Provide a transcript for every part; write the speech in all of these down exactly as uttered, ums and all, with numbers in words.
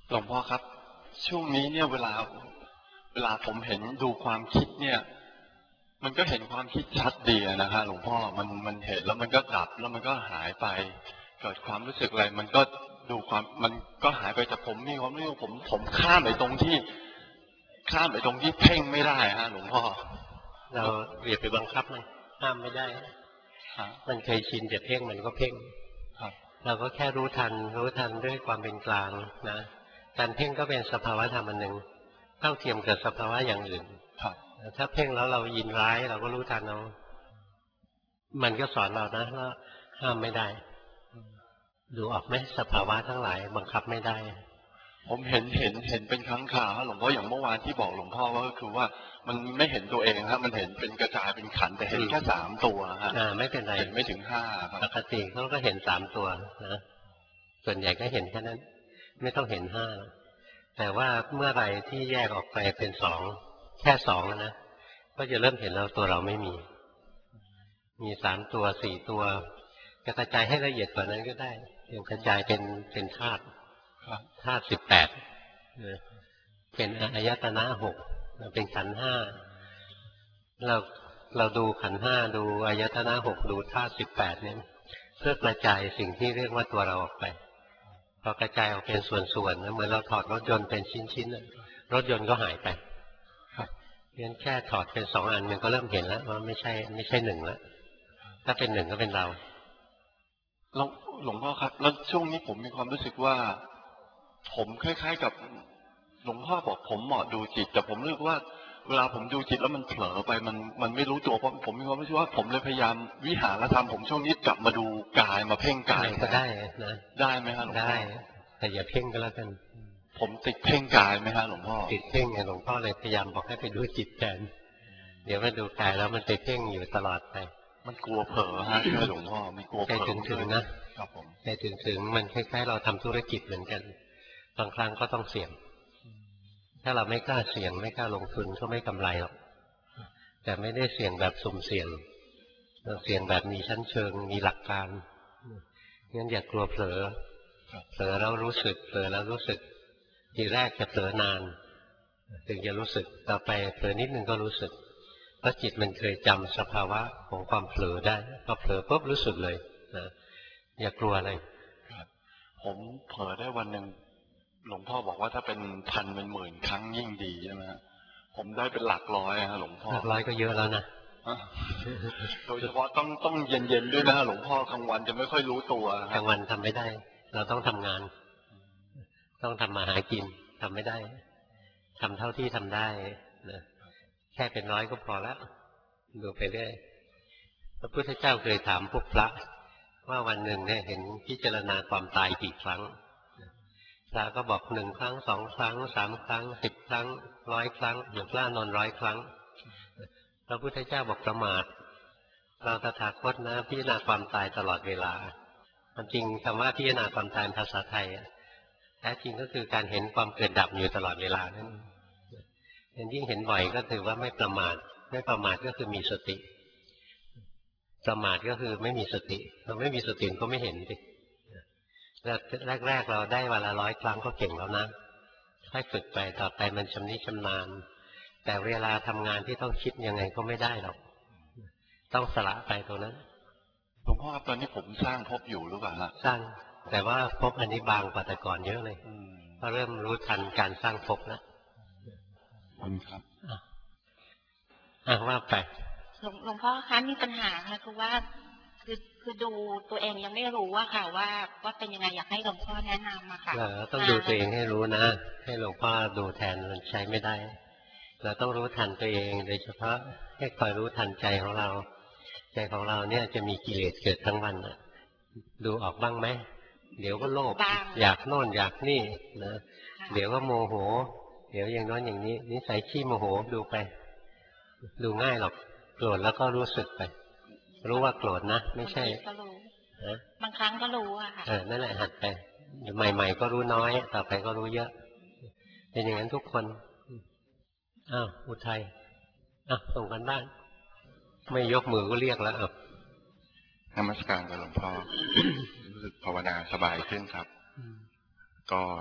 หลวงพ่อครับช่วงนี้เนี่ยเวลาเวลาผมเห็นดูความคิดเนี่ยมันก็เห็นความคิดชัดดีนะฮะหลวงพ่อมันมันเห็นแล้วมันก็ดับแล้วมันก็หายไปเกิดความรู้สึกอะไรมันก็ดูความมันก็หายไปแต่ผมมีความรู้สึกผมผมข้ามไปตรงที่ข้ามไปตรงที่เพ่งไม่ได้ฮะหลวงพ่อเราอย่าไปบังคับมันห้ามไม่ได้มันเคยชินจะเพ่งมันก็เพ่งเราก็แค่รู้ทันรู้ทันด้วยความเป็นกลางนะการเพ่งก็เป็นสภาวะธรรมอันหนึ่งเท่าเทียมกับสภาวะอย่างอื่นถ้าเพ่งแล้วเรายินร้ายเราก็รู้ทันเอามันก็สอนเรานะว่าห้ามไม่ได้ดูออกไหมสภาวะทั้งหลายบังคับไม่ได้ผมเห็นเห็นเห็นเป็นครั้งคราวหลวงพ่ออย่างเมื่อวานที่บอกหลวงพ่อว่าก็คือว่ามันไม่เห็นตัวเองครับมันเห็นเป็นกระจายเป็นขันแต่เห็นแค่สามตัวฮะอ่าไม่เป็นไรเห็นไม่ถึงห้าปกติเขาก็เห็นสามตัวนะส่วนใหญ่ก็เห็นแค่นั้นไม่ต้องเห็นห้าแต่ว่าเมื่อไรที่แยกออกไปเป็นสองแค่สองนะก็จะเริ่มเห็นแล้วตัวเราไม่มีมีสามตัวสี่ตัวจะกระจายให้ละเอียดกว่านั้นก็ได้ยังกระจายเป็นเป็นธาตุธาตุสิบแปดเป็นอายตนะหกเป็นขันธ์ห้าเราเราดูขันธ์ห้าดูอายตนะหกดูธาตุสิบแปดเนี่ยเพื่อกระจายสิ่งที่เรียกว่าตัวเราออกไปพอกระจายออกเป็นส่วนๆนะเหมือนเราถอดรถยนต์เป็นชิ้นๆรถยนต์ก็หายไปเพียงแค่ถอดเป็นสองอันมันก็เริ่มเห็นแล้วว่าไม่ใช่ไม่ใช่หนึ่งแล้วถ้าเป็นหนึ่งก็เป็นเราหลวงพ่อครับแล้วช่วงนี้ผมมีความรู้สึกว่าผมคล้ายๆกับหลวงพ่อบอกผมเหมาะดูจิตแต่ผมรู้สึกว่าเวลาผมดูจิตแล้วมันเผลอไปมันมันไม่รู้ตัวเพราะผมมีความรู้สึกว่าผมเลยพยายามวิหารธรรมผมช่วงนี้กลับมาดูกายมาเพ่งกายก็ได้นะได้ไหมฮะหลวงพ่อได้แต่อย่าเพ่งก็แล้วกันผมติดเพ่งกายไหมฮะหลวงพ่อติดเพ่งไงหลวงพ่อเลยพยายามบอกให้ไปดูจิตแทนเดี๋ยวมาดูกายแล้วมันไปเพ่งอยู่ตลอดไปมันกลัวเผลอฮะใช่ไหมหลวงพ่อมีกลัวเผลอใจถึงๆนะครับผมใจถึงๆมันคล้ายๆเราทำธุรกิจเหมือนกันบางครั้งก็ต้องเสี่ยงถ้าเราไม่กล้าเสี่ยงไม่กล้าลงทุนก็ไม่กำไรหรอกแต่ไม่ได้เสี่ยงแบบสุ่มเสี่ยงเราเสี่ยงแบบมีชั้นเชิงมีหลักการงั้นอย่ากลัวเผลอเผลอแล้วรู้สึกเผลอแล้วรู้สึกทีแรกจะเผลอนานถึงจะรู้สึกต่อไปเผลอนิดนึงก็รู้สึกเพราะจิตมันเคยจำสภาวะของความเผลอได้พอเผลอปุ๊บรู้สึกเลยนะอย่ากลัวอะไรผมเผลอได้วันหนึ่งหลวงพ่อบอกว่าถ้าเป็นพันเป็นหมื่นครั้งยิ่งดีใช่ไหมฮะผมได้เป็นหลักร้อยฮะหลวงพ่อหลักร้อยก็เยอะแล้วนะโดยเฉพาะต้องต้องเย็นๆด้วยนะหลวงพ่อกลางวันจะไม่ค่อยรู้ตัวกลางวันทำไม่ได้เราต้องทำงานต้องทำมาหากินทำไม่ได้ทำเท่าที่ทำได้นะแค่เป็นร้อยก็พอแล้วดูไปเรื่อยพระพุทธเจ้าเคยถามพวกพระว่าวันหนึ่งเนี่ยเห็นพิจารณาความตายกี่ครั้งพระก็บอกหนึ่งครั้งสองครั้งสามครั้งสิบครั้งร้อยครั้งหลวงพ่อนอนร้อยครั้งพระพุทธเจ้าบอกประมาทเราตถาคตนะพิจารณาความตายตลอดเวลาความจริงคำว่าพิจารณาความตายภาษาไทยแท้จริงก็คือการเห็นความเกิดดับอยู่ตลอดเวลานั่นเห็นยิ่งเห็นบ่อยก็ถือว่าไม่ประมาทไม่ประมาทก็คือมีสติประมาทก็คือไม่มีสติเราไม่มีสติก็ไม่เห็นสิแรกๆเราได้วันละร้อยครั้งก็เก่งแล้วนะค่อยฝึกไปต่อไปมันชำนิชำนาญแต่เวลาทำงานที่ต้องคิดยังไงก็ไม่ได้หรอกต้องสละไปตรงนั้นหลวงพ่อครับตอนนี้ผมสร้างภพอยู่หรือเปล่าฮะสร้างแต่ว่าภพอันนี้บางกว่าแต่ก่อนเยอะเลยเพราะเริ่มรู้ทันการสร้างภพแล้วครับอ่ะว่าไปหลวงพ่อคะมีปัญหาค่ะคือว่าคือคือดูตัวเองยังไม่รู้ว่าค่ะว่าว่าเป็นยังไงอยากให้หลวงพ่อแนะนำมาค่ะต้องดูตัวเองให้รู้นะให้หลวงพ่อดูแทนมันใช้ไม่ได้เราต้องรู้ทันตัวเองโดยเฉพาะให้คอยรู้ทันใจของเราใจของเราเนี่ยจะมีกิเลสเกิดทั้งวันนะดูออกบ้างไหมเดี๋ยวก็โลภอยากโน่นอยากนี่นะเดี๋ยวก็โมโหเดี๋ยวอย่างน้อยอย่างนี้นิสัยขี้โมโหดูไปดูง่ายหรอกโกรธแล้วก็รู้สึกไปรู้ว่าโกรธนะไม่ใช่บางครั้งก็รู้อะค่ะเออนั่นแหละหัดไปใหม่ๆก็รู้น้อยต่อไปก็รู้เยอะเป็นอย่างนั้นทุกคนอ้าวอุทัยอ้าวส่งกันบ้านไม่ยกมือก็เรียกแล้วอ่ะนมัสการกับหลวงพ่อรู้สึกภาวนาสบายขึ้นครับก็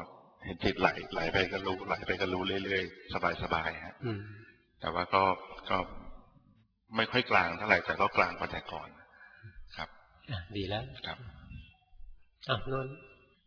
เห็นจิตไหลไหลไปก็รู้ไหลไปก็รู้เรื่อยๆสบายๆฮะแต่ว่าก็ก็ไม่ค่อยกลางเท่าไหร่แต่ก็กลางกว่าแต่ก่อนครับดีแล้วครับอ่ะนน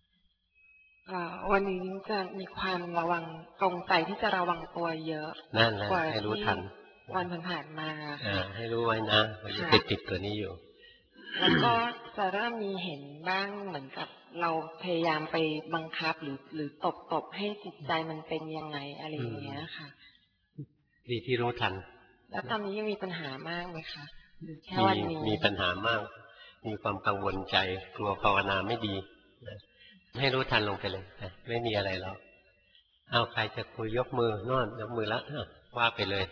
วันนี้จะมีความระวังตรงใจที่จะระวังตัวเยอะนั่นแหละให้รู้ทันวันผ่านๆมาให้รู้ไว้นะมันจะติดติดตัวนี้อยู่แล้วก็จะเริ่มมีเห็นบ้างเหมือนกับเราพยายามไปบังคับหรือหรือตบตบให้จิตใจมันเป็นยังไงอะไรอย่างเงี้ยค่ะดีที่รู้ทันแล้วตอนนี้ยังมีปัญหามากไหมคะแค่วันนี้มีปัญหามากมีความกังวลใจกลัวภาวนาไม่ดีให้รู้ทันลงไปเลยไม่มีอะไรแล้วเอาใครจะคุยยกมือโน่นยกมือแล้วว่าไปเลย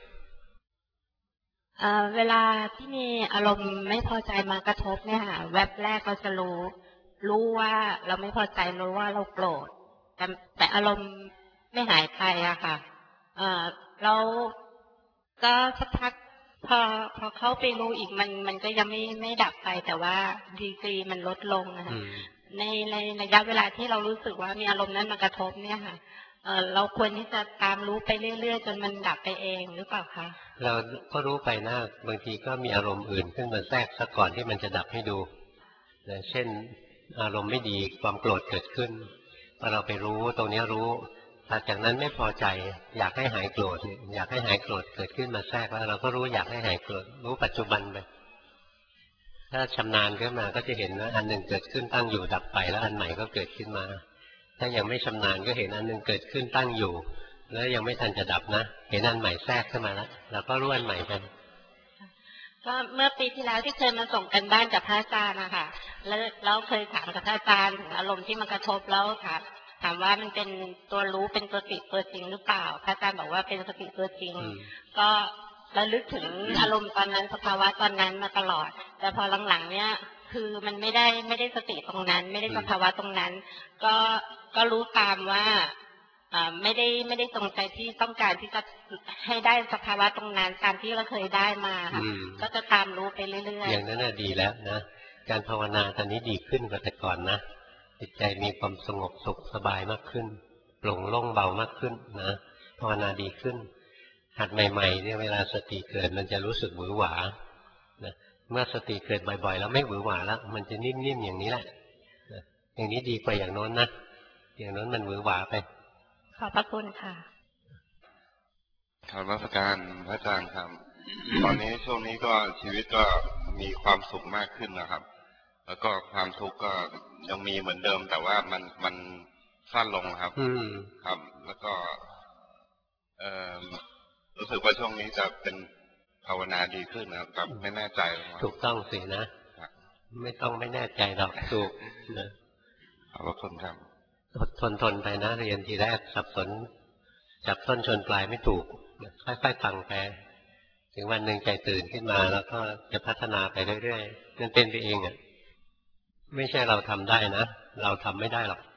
เวลาที่มีอารมณ์ไม่พอใจมากระทบเนี่ยค่ะแวบแรกเราจะรู้รู้ว่าเราไม่พอใจรู้ว่าเราโกรธแต่แต่อารมณ์ไม่หายไปอะค่ะเราก็สักพักพอพอเข้าไปรู้อีกมันมันก็ยังไม่ไม่ดับไปแต่ว่าดีกรีมันลดลงนะคะในในระยะเวลาที่เรารู้สึกว่ามีอารมณ์นั้นมากระทบเนี่ยค่ะเออเราควรที่จะตามรู้ไปเรื่อยๆจนมันดับไปเองหรือเปล่าคะเราก็รู้ไปนะบางทีก็มีอารมณ์อื่นขึ้นมาแทรกซะก่อนที่มันจะดับให้ดูนะเช่นอารมณ์ไม่ดีความโกรธเกิดขึ้นพอเราไปรู้ตรงนี้รู้หลังจากนั้นไม่พอใจอยากให้หายโกรธอยากให้หายโกรธเกิดขึ้นมาแทรกแล้วเราก็รู้อยากให้หายโกรธรู้ปัจจุบันไปถ้าชำนาญขึ้นมาก็จะเห็นว่าอันหนึ่งเกิดขึ้นตั้งอยู่ดับไปแล้วอันใหม่ก็เกิดขึ้นมาถ้ายังไม่ชำนาญก็เห็นอันหนึ่งเกิดขึ้นตั้งอยู่แล้วยังไม่ทันจะดับนะเห็นอันใหม่แทรกขึ้นมาแล้วเราก็รู้อันใหม่กันก็เมื่อปีที่แล้วที่เคยมาส่งกันบ้านกับพระอาจารย์นะคะแล้วเราเคยถามกับพระอาจารย์ถึงอารมณ์ที่มันกระทบแล้วถามถามว่ามันเป็นตัวรู้เป็นตัวติตัวจริงหรือเปล่าพระอาจารย์บอกว่าเป็นสติตัวจริงก็ระลึกถึงอารมณ์ตอนนั้นสภาวะตอนนั้นมาตลอดแต่พอหลังๆเนี้ยคือมันไม่ได้ไม่ได้สติตรงนั้นไม่ได้สภาวะตรงนั้นก็ก็รู้ตามว่าไม่ได้ไม่ได้ตรงใจที่ต้องการที่จะให้ได้สภาวะตรงนั้นตามที่เราเคยได้มาค่ะก็จะตามรู้ไปเรื่อยๆอย่างนั้นน่ะดีแล้วนะการภาวนาตอนนี้ดีขึ้นกว่าแต่ก่อนนะจิตใจมีความสงบสุขสบายมากขึ้นโปร่งโล่งเบามากขึ้นนะภาวนาดีขึ้นหัดใหม่ๆเนี่ยเวลาสติเกิดมันจะรู้สึกหวือหวานะเมื่อสติเกิดบ่อยๆแล้วไม่หวือหวาแล้วมันจะนิ่มๆอย่างนี้แหละนะอย่างนี้ดีกว่าอย่างโน้นนะอย่างโน้นมันหวือหวาไปขอบพระคุณค่ะธรรมสการพระอาจารย์ครับตอนนี้ช่วงนี้ก็ชีวิตก็มีความสุขมากขึ้นนะครับแล้วก็ความทุกข์ก็ยังมีเหมือนเดิมแต่ว่ามันมันสั้นลงครับครับแล้วก็เอ่อรู้สึกว่าช่วงนี้จะเป็นภาวนาดีขึ้นนะครับไม่แน่ใจถูกต้องสินะไม่ต้องไม่แน่ใจหรอกถูกนะขอบคุณครับอดทนทนไปนะเรียนทีแรกสับสนจับต้นชนปลายไม่ถูกค่อยๆฟังไปถึงวันหนึ่งใจตื่นขึ้นมาแล้วก็จะพัฒนาไปเรื่อยๆนั่นเป็นไปเองอ่ะไม่ใช่เราทำได้นะเราทำไม่ได้หรอก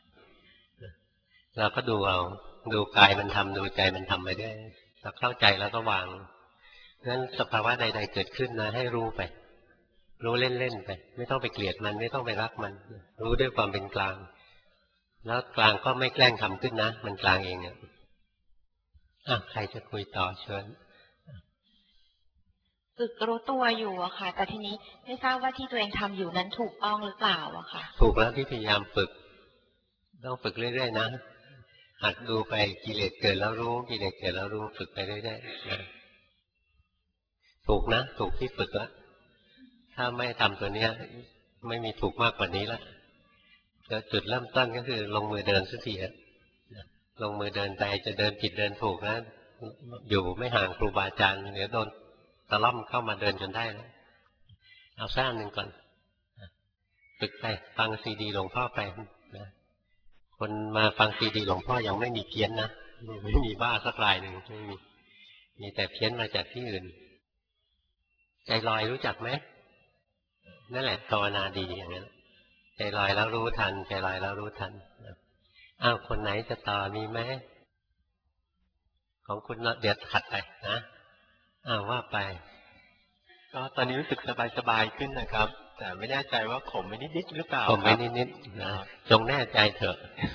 เราก็ดูเอาดูกายมันทำดูใจมันทำไปได้เราเข้าใจแล้วก็วางงั้นสภาวะใดๆเกิดขึ้นนะให้รู้ไปรู้เล่นๆไปไม่ต้องไปเกลียดมันไม่ต้องไปรักมันรู้ด้วยความเป็นกลางแล้วกลางก็ไม่แกล้งทำขึ้นนะมันกลางเองอ่ะอ่ะใครจะคุยต่อเชิญฝึกรู้ตัวอยู่อะค่ะแต่ทีนี้ไม่ทราบว่าที่ตัวเองทำอยู่นั้นถูกต้องหรือเปล่าอะค่ะถูกแล้วที่พยายามฝึกต้องฝึกเรื่อยๆนะหัดดูไปกิเลสเกิดแล้วรู้กิเลสเกิดแล้วรู้ฝึกไปเรื่อยๆนะถูกนะถูกที่ฝึกแล้วถ้าไม่ทำตัวเนี้ยไม่มีถูกมากกว่านี้ละจุดเริ่มต้นก็คือลงมือเดินสักทีลงมือเดินไปจะเดินผิดเดินถูกนะอยู่ไม่ห่างครูบาอาจารย์เดี๋ยวโดนตะล่อมเข้ามาเดินจนได้แล้วเอาสร้างหนึ่งก่อนฝึกไปฟังซีดีหลวงพ่อไปนะคนมาฟังซีดีหลวงพ่อยังไม่มีเพี้ยนนะไม่มีบ้าสักรายหนึ่งไม่มีมีแต่เพี้ยนมาจากที่อื่นใจลอยรู้จักไหมนั่นแหละภาวนาดีอย่างนั้นใจลอยแล้วรู้ทันใจลอยแล้วรู้ทันอ้าวคนไหนจะต่อมีไหมของคุณเดี๋ยวขัดไปนะอ้าวว่าไปก็ตอนนี้รู้สึกสบายสบายขึ้นนะครับแต่ไม่แน่ใจว่าข่มไปนิดๆหรือเปล่าข่มไปนิดๆนะจงแน่ใจเถอะ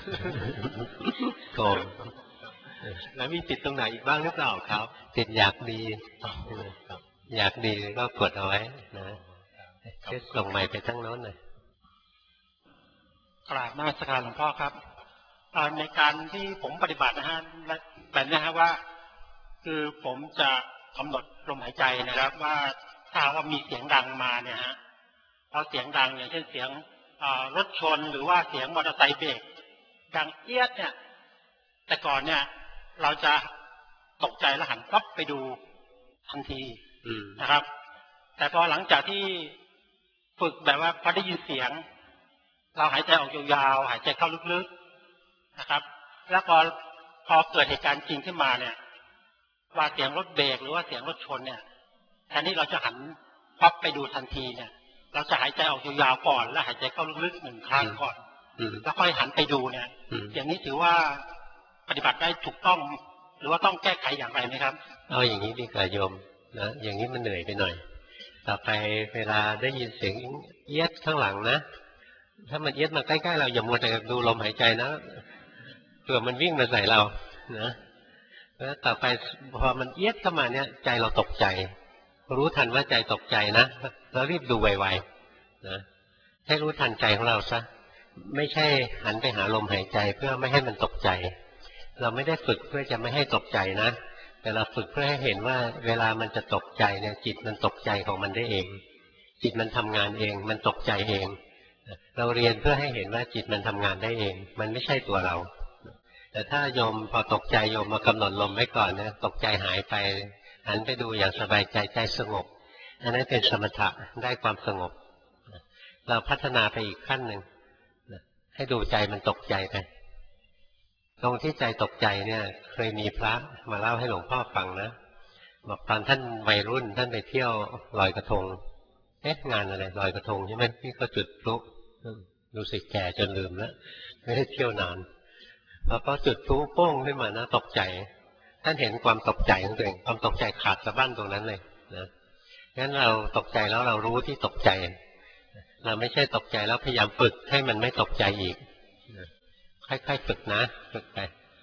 ข่มแล้วมีติดตรงไหนอีกบ้างหรือเปล่าครับติดอยากดีอยากดีก็กดเอาไว้นะส่งใหม่ไปทั้งโน้นเลยกราบนมัสการหลวงพ่อครับในการที่ผมปฏิบัตินะฮะแบบนี้ฮะว่าคือผมจะกำหนดลมหายใจนะครับว่าถ้าว่ามีเสียงดังมาเนี่ยฮะพอเสียงดังอย่างเช่นเสียงรถชนหรือว่าเสียงมอเตอร์ไซค์เบรกดังเอี๊ยดเนี่ยแต่ก่อนเนี่ยเราจะตกใจแล้วหันปั๊บไปดูทันทีนะครับแต่พอหลังจากที่ฝึกแบบว่าพอได้ยินเสียงเราหายใจออกยาวๆหายใจเข้าลึกๆนะครับแล้วพอพอเกิดเหตุการณ์จริงขึ้นมาเนี่ยว่าเสียงรถเบรกหรือว่าเสียงรถชนเนี่ยแทนที่เราจะหันปั๊บไปดูทันทีเนี่ยเราจะหายใจออกยาวๆก่อนแล้วหายใจเข้าลึกๆหนึ่งครั้งก่อนแล้วค่อยหันไปดูเนี่ยอย่างนี้ถือว่าปฏิบัติได้ถูกต้องหรือว่าต้องแก้ไขอย่างไรไหมครับเอาอย่างนี้ดีกว่าโยมนะอย่างนี้มันเหนื่อยไปหน่อยต่อไปเวลาได้ยินเสียงเอี๊ยดข้างหลังนะถ้ามันเอี๊ยดมาใกล้ๆเราอย่ามัวแต่ดูลมหายใจนะเผื่อมันวิ่งมาใส่เรานะแล้วต่อไปพอมันเอี๊ยดเข้ามาเนี่ยใจเราตกใจรู้ทันว่าใจตกใจนะแล้วรีบดูไวๆนะให้รู้ทันใจของเราซะไม่ใช่หันไปหาลมหายใจเพื่อไม่ให้มันตกใจเราไม่ได้ฝึกเพื่อจะไม่ให้ตกใจนะแต่เราฝึกเพื่อให้เห็นว่าเวลามันจะตกใจเนี่ยจิตมันตกใจของมันได้เองจิตมันทำงานเองมันตกใจเองเราเรียนเพื่อให้เห็นว่าจิตมันทำงานได้เองมันไม่ใช่ตัวเราแต่ถ้าโยมพอตกใจโยมมากำหนดลมไว้ก่อนนะตกใจหายไปหันไปดูอย่างสบายใจใจสงบอันนั้นเป็นสมถะได้ความสงบเราพัฒนาไปอีกขั้นหนึ่งให้ดูใจมันตกใจไปตรงที่ใจตกใจเนี่ยเคยมีพระมาเล่าให้หลวงพ่อฟังนะบอกตอนท่านวัยรุ่นท่านไปเที่ยวลอยกระทงเอ๊ะงานอะไรลอยกระทงใช่ไหมพี่ก็จุดพลุรู้สึกแก่จนลืมแล้วไม่ได้เที่ยวนานพอก็จุดพลุโป้งขึ้นมานะตกใจท่านเห็นความตกใจของตัวเองความตกใจขาดสะบั้นตรงนั้นเลยนะงั้นเราตกใจแล้วเรารู้ที่ตกใจเราไม่ใช่ตกใจแล้วพยายามฝึกให้มันไม่ตกใจอีกค่อยๆฝึกนะฝึกไป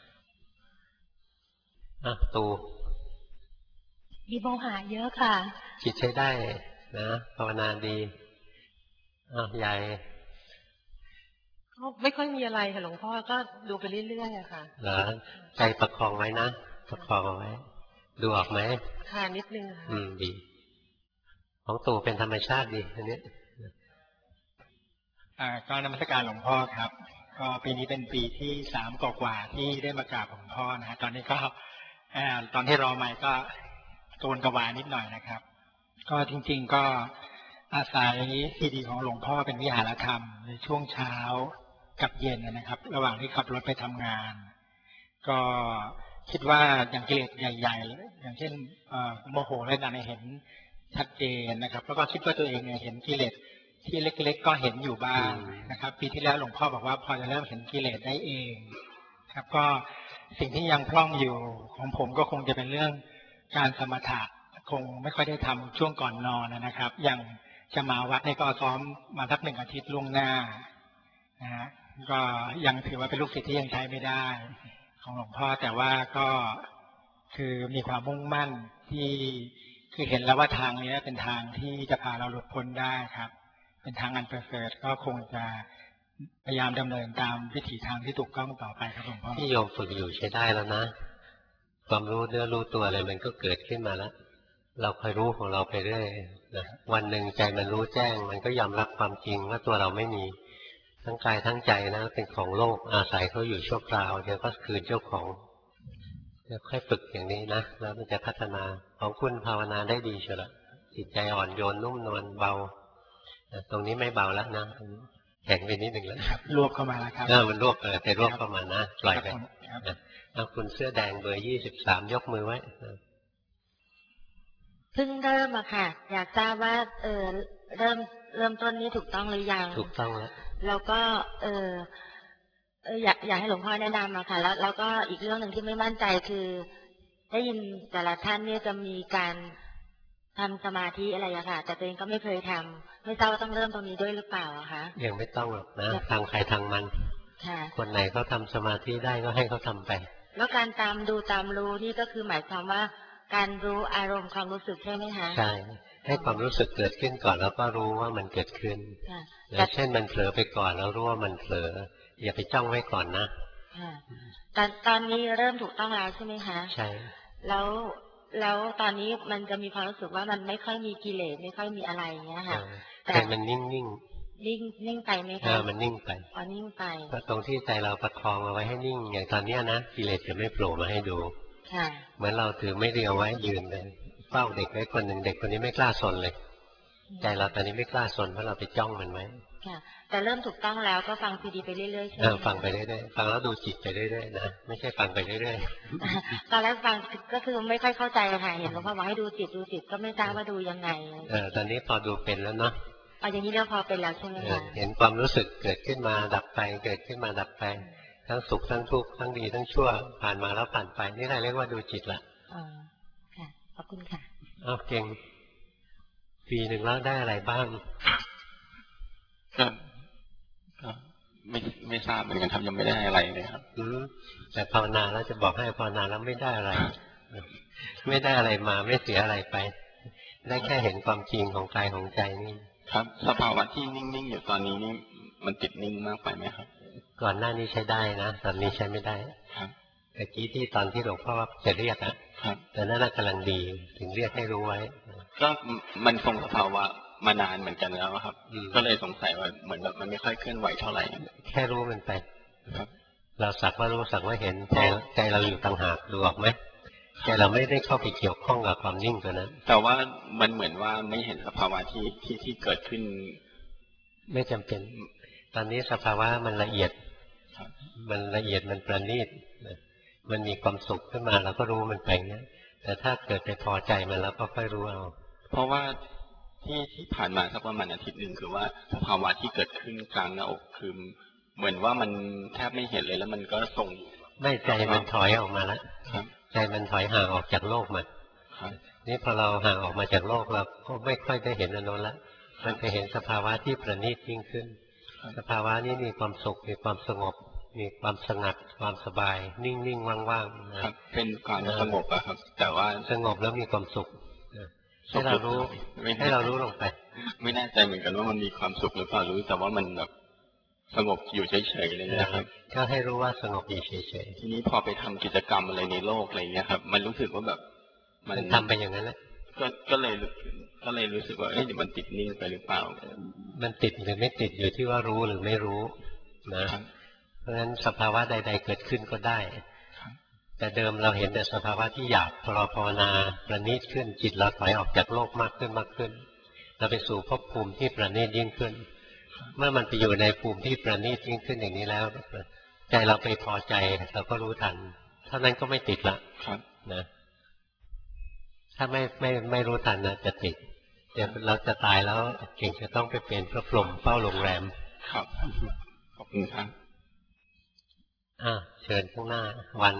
อ่ะตูมีโมหะเยอะค่ะจิตใช้ได้นะภาวนาดีอ่ะใหญ่ก็ไม่ค่อยมีอะไรค่ะหลวงพ่อก็ดูไปเรื่อยๆอะค่ะเหรอใจประคองไว้นะประคองเอาไว้ดูออกไหมค่ะนิดนึงค่ะอืมดีของตู่เป็นธรรมชาติดีอันนี้อ่าก็นมัสการหลวงพ่อครับก็ปีนี้เป็นปีที่สามกว่าๆที่ได้มากราบหลวงพ่อนะฮะตอนนี้ก็อ่าตอนที่รอใหม่ก็โกนกระวายนิดหน่อยนะครับก็จริงๆก็อาศัยซีดีของหลวงพ่อเป็นวิหารธรรมในช่วงเช้ากับเย็นนะครับระหว่างที่ขับรถไปทำงานก็คิดว่าอย่างกิเลสใหญ่ๆอย่างเช่นโมโหอะไรต่างๆเห็นชัดเจนนะครับแล้วก็คิดว่าตัวเองเนี่ยเห็นกิเลสที่เล็กๆก็เห็นอยู่บ้างนะครับปีที่แล้วหลวงพ่อบอกว่าพอจะเริ่มเห็นกิเลสได้เองครับก็สิ่งที่ยังพร่องอยู่ของผมก็คงจะเป็นเรื่องการสมถะคงไม่ค่อยได้ทำช่วงก่อนนอนนะครับอย่างจะมาวัดนี่ก็ซ้อมมาสักหนึ่งอาทิตย์ล่วงหน้านะฮะก็ยังถือว่าเป็นลูกศิษย์ที่ยังใช้ไม่ได้ของหลวงพ่อแต่ว่าก็คือมีความมุ่งมั่นที่คือเห็นแล้วว่าทางนี้เป็นทางที่จะพาเราหลุดพ้นได้ครับเป็นทางอันประเสริฐก็คงจะพยายามดำเนินตามวิถีทางที่ถูกต้องต่อไปครับหลวงพ่อที่โยมฝึกอยู่ใช้ได้แล้วนะความรู้เนื้อรู้ตัวอะไรมันก็เกิดขึ้นมาแล้วเราคอยรู้ของเราไปเรื่อยนะวันหนึ่งใจมันรู้แจ้งมันก็ยอมรับความจริงว่าตัวเราไม่มีทั้งกายทั้งใจนะเป็นของโลกอาศัยเขาอยู่ชั่วคราวเดี๋ยวก็คืนเจ้าของค่อยฝึกอย่างนี้นะแล้วมันจะพัฒนาของคุณภาวนาได้ดีเชียวละจิตใจอ่อนโยนนุ่มนวลเบาตรงนี้ไม่เบาแล้วนะแข็งไปนิดหนึ่งแล้วครับรวบเข้ามาแล้วครับเออมันรวบเออแต่รวบเข้ามานะปล่อยไปเอาคุณเสื้อแดงเบอร์ยี่สิบสามยกมือไว้เพิ่งเริ่มอะค่ะอยากทราบว่าเออเริ่มเริ่มต้นนี้ถูกต้องหรือยังถูกต้องแล้วแล้วก็เออเอออยากอยากให้หลวงพ่อแนะนำอะค่ะแล้วแล้วก็อีกเรื่องหนึ่งที่ไม่มั่นใจคือได้ยินแต่ละท่านเนี่ยจะมีการททำสมาธิอะไรอะค่ะแต่ตัวเองก็ไม่เคยทำไม่ทราบว่าต้องเริ่มตรงนี้ด้วยหรือเปล่าอะคะยังไม่ต้องหรอกนะทางใครทางมันค่ะคนไหนเขาทำสมาธิได้ก็ให้เขาทำไปแล้วการตามดูตามรู้นี่ก็คือหมายความว่าการรู้อารมณ์ความรู้สึกใช่ไหมคะใช่ให้ความรู้สึกเกิดขึ้นก่อนแล้วก็รู้ว่ามันเกิดขึ้นแล้วเช่นมันเผลอไปก่อนแล้วรู้ว่ามันเผลออย่าไปจ้องไว้ก่อนนะตอนตอนนี้เริ่มถูกต้องแล้วใช่ไหมคะใช่แล้วแล้วตอนนี้มันจะมีความรู้สึกว่ามันไม่ค่อยมีกิเลสไม่ค่อยมีอะไรอย่างเงี้ยค่ะแต่มันนิ่งนิ่งนิ่งนิ่งไปไหมคะเออมันนิ่งไปอ๋อนิ่งไปก็ตรงที่ใจเราประคองเอาไว้ให้นิ่งอย่างตอนนี้นะกิเลสจะไม่โผล่มาให้ดูค่ะเหมือนเราถือไม่เรียวไว้ยืนเลยเฝ้าเด็กไว้คนหนึ่งเด็กคนนี้ไม่กล้าสนเลยใจเราตอนนี้ไม่กล้าสนเพราะเราไปจ้องมันไว้ค่ะแต่เริ่มถูกต้องแล้วก็ฟังซีดีไปเรื่อยๆใช่ไหมฟังไปเรื่อยๆฟังแล้วดูจิตไปเรื่อยๆนะไม่ใช่ฟังไปเรื่อยๆตอนแรกฟังก็คือไม่ค่อยเข้าใจค่ะเห็นหลวงพ่อบอกให้ดูจิตดูจิตก็ไม่ทราบว่าดูยังไงเออตอนนี้พอดูเป็นแล้วเนาะอ๋ออย่างนี้เราพอเป็นแล้วใช่ไหมคะเห็นความรู้สึกเกิดขึ้นมาดับไปเกิดขึ้นมาดับไปทั้งสุขทั้งทุกข์ทั้งดีทั้งชั่วผ่านมาแล้วผ่านไปนี่เรียกว่าดูจิตละอ๋อค่ะขอบคุณค่ะอ้าวเก่งปีหนึ่งแล้วได้อะไรบ้างก็ก็ไม่ไม่ทราบเหมือนกันครับยังไม่ได้อะไรเลยครับอืมแต่ภาวนาแล้วจะบอกให้ภาวนาแล้วไม่ได้อะไรไม่ได้อะไรมาไม่เสียอะไรไปได้แค่เห็นความจริงของกายของใจนี่ครับสภาวะที่นิ่งๆอยู่ตอนนี้นี่มันติดนิ่งมากไปไหมครับก่อนหน้านี้ใช้ได้นะตอนนี้ใช้ไม่ได้ครับเมื่อกี้ที่ตอนที่หลวงพ่อจะเรียกอ่ะครับแต่นั่นกำลังดีถึงเรียกให้รู้ไว้ก็มันทรงสภาวะมานานเหมือนกันแล้วครับก็เลยสงสัยว่าเหมือนแบบมันไม่ค่อยเคลื่อนไหวเท่าไหร่แค่รู้มันไปครับเราสักว่ารู้สักว่าเห็นใจใจเราอยู่ต่างหากดูออกไหมใจเราไม่ได้เข้าไปเกี่ยวข้องกับความนิ่งตัวนั้นแต่ว่ามันเหมือนว่าไม่เห็นสภาวะที่ที่ที่เกิดขึ้นไม่จำเป็นตอนนี้สภาวะมันละเอียดมันละเอียดมันประณีตมันมีความสุขขึ้นมาเราก็รู้มันไปเนี้ยแต่ถ้าเกิดไปพอใจมันแล้วก็ค่อยรู้เอาเพราะว่าที่ที่ผ่านมาสักประมาณอาทิตย์หนึ่งคือว่าสภาวะที่เกิดขึ้นกลางหน้าอกคือเหมือนว่ามันแทบไม่เห็นเลยแล้วมันก็ทรงอยู่ไม่ใจมันถอยออกมาแล้วใจมันถอยห่างออกจากโลกมานี่พอเราห่างออกมาจากโลกเราก็ไม่ค่อยได้เห็นอนุนละมันจะเห็นสภาวะที่ประณีตยิ่งขึ้นสภาวะนี้มีความสุขมีความสงบมีความสงัดความสบายนิ่งๆว่างๆนะครับเป็นความสงบอะครับแต่ว่าสงบแล้วมีความสุขให้เรารู้ให้เรารู้ลงไปไม่แน่ใจเหมือนกันว่ามันมีความสุขหรือเปล่ารู้แต่ว่ามันแบบสงบอยู่เฉยๆเลยนะครับก็ให้รู้ว่าสงบอยู่เฉยๆทีนี้พอไปทำกิจกรรมอะไรในโลกอะไรเงี้ยครับมันรู้สึกว่าแบบมันทำไปอย่างนั้นแหละก็ก็เลยก็เลยรู้สึกว่าเอ๊ะเดี๋ยวมันติดนิ่งไปหรือเปล่ามันติดหรือไม่ติดอยู่ที่ว่ารู้หรือไม่รู้นะเพราะฉะนั้นสภาวะใดๆเกิดขึ้นก็ได้แต่เดิมเราเห็นแต่สภาวะที่หยาบพอเราภาวนาประณีตขึ้นจิตเราถอยออกจากโลกมากขึ้นมากขึ้นเราไปสู่ภพภูมิที่ประณีตยิ่งขึ้นเมื่อมันไปอยู่ในภูมิที่ประณีตยิ่งขึ้นอย่างนี้แล้วใจเราไปพอใจเราก็รู้ทันเท่านั้นก็ไม่ติดละนะถ้าไม่ไม่ไม่รู้ทันนะจะติดเดี๋ยวเราจะตายแล้วเก่งจะต้องไปเป็นพระพรหมเฝ้าโรงแรมครับขอบคุณครับอ่าเชิญข้างหน้าวัน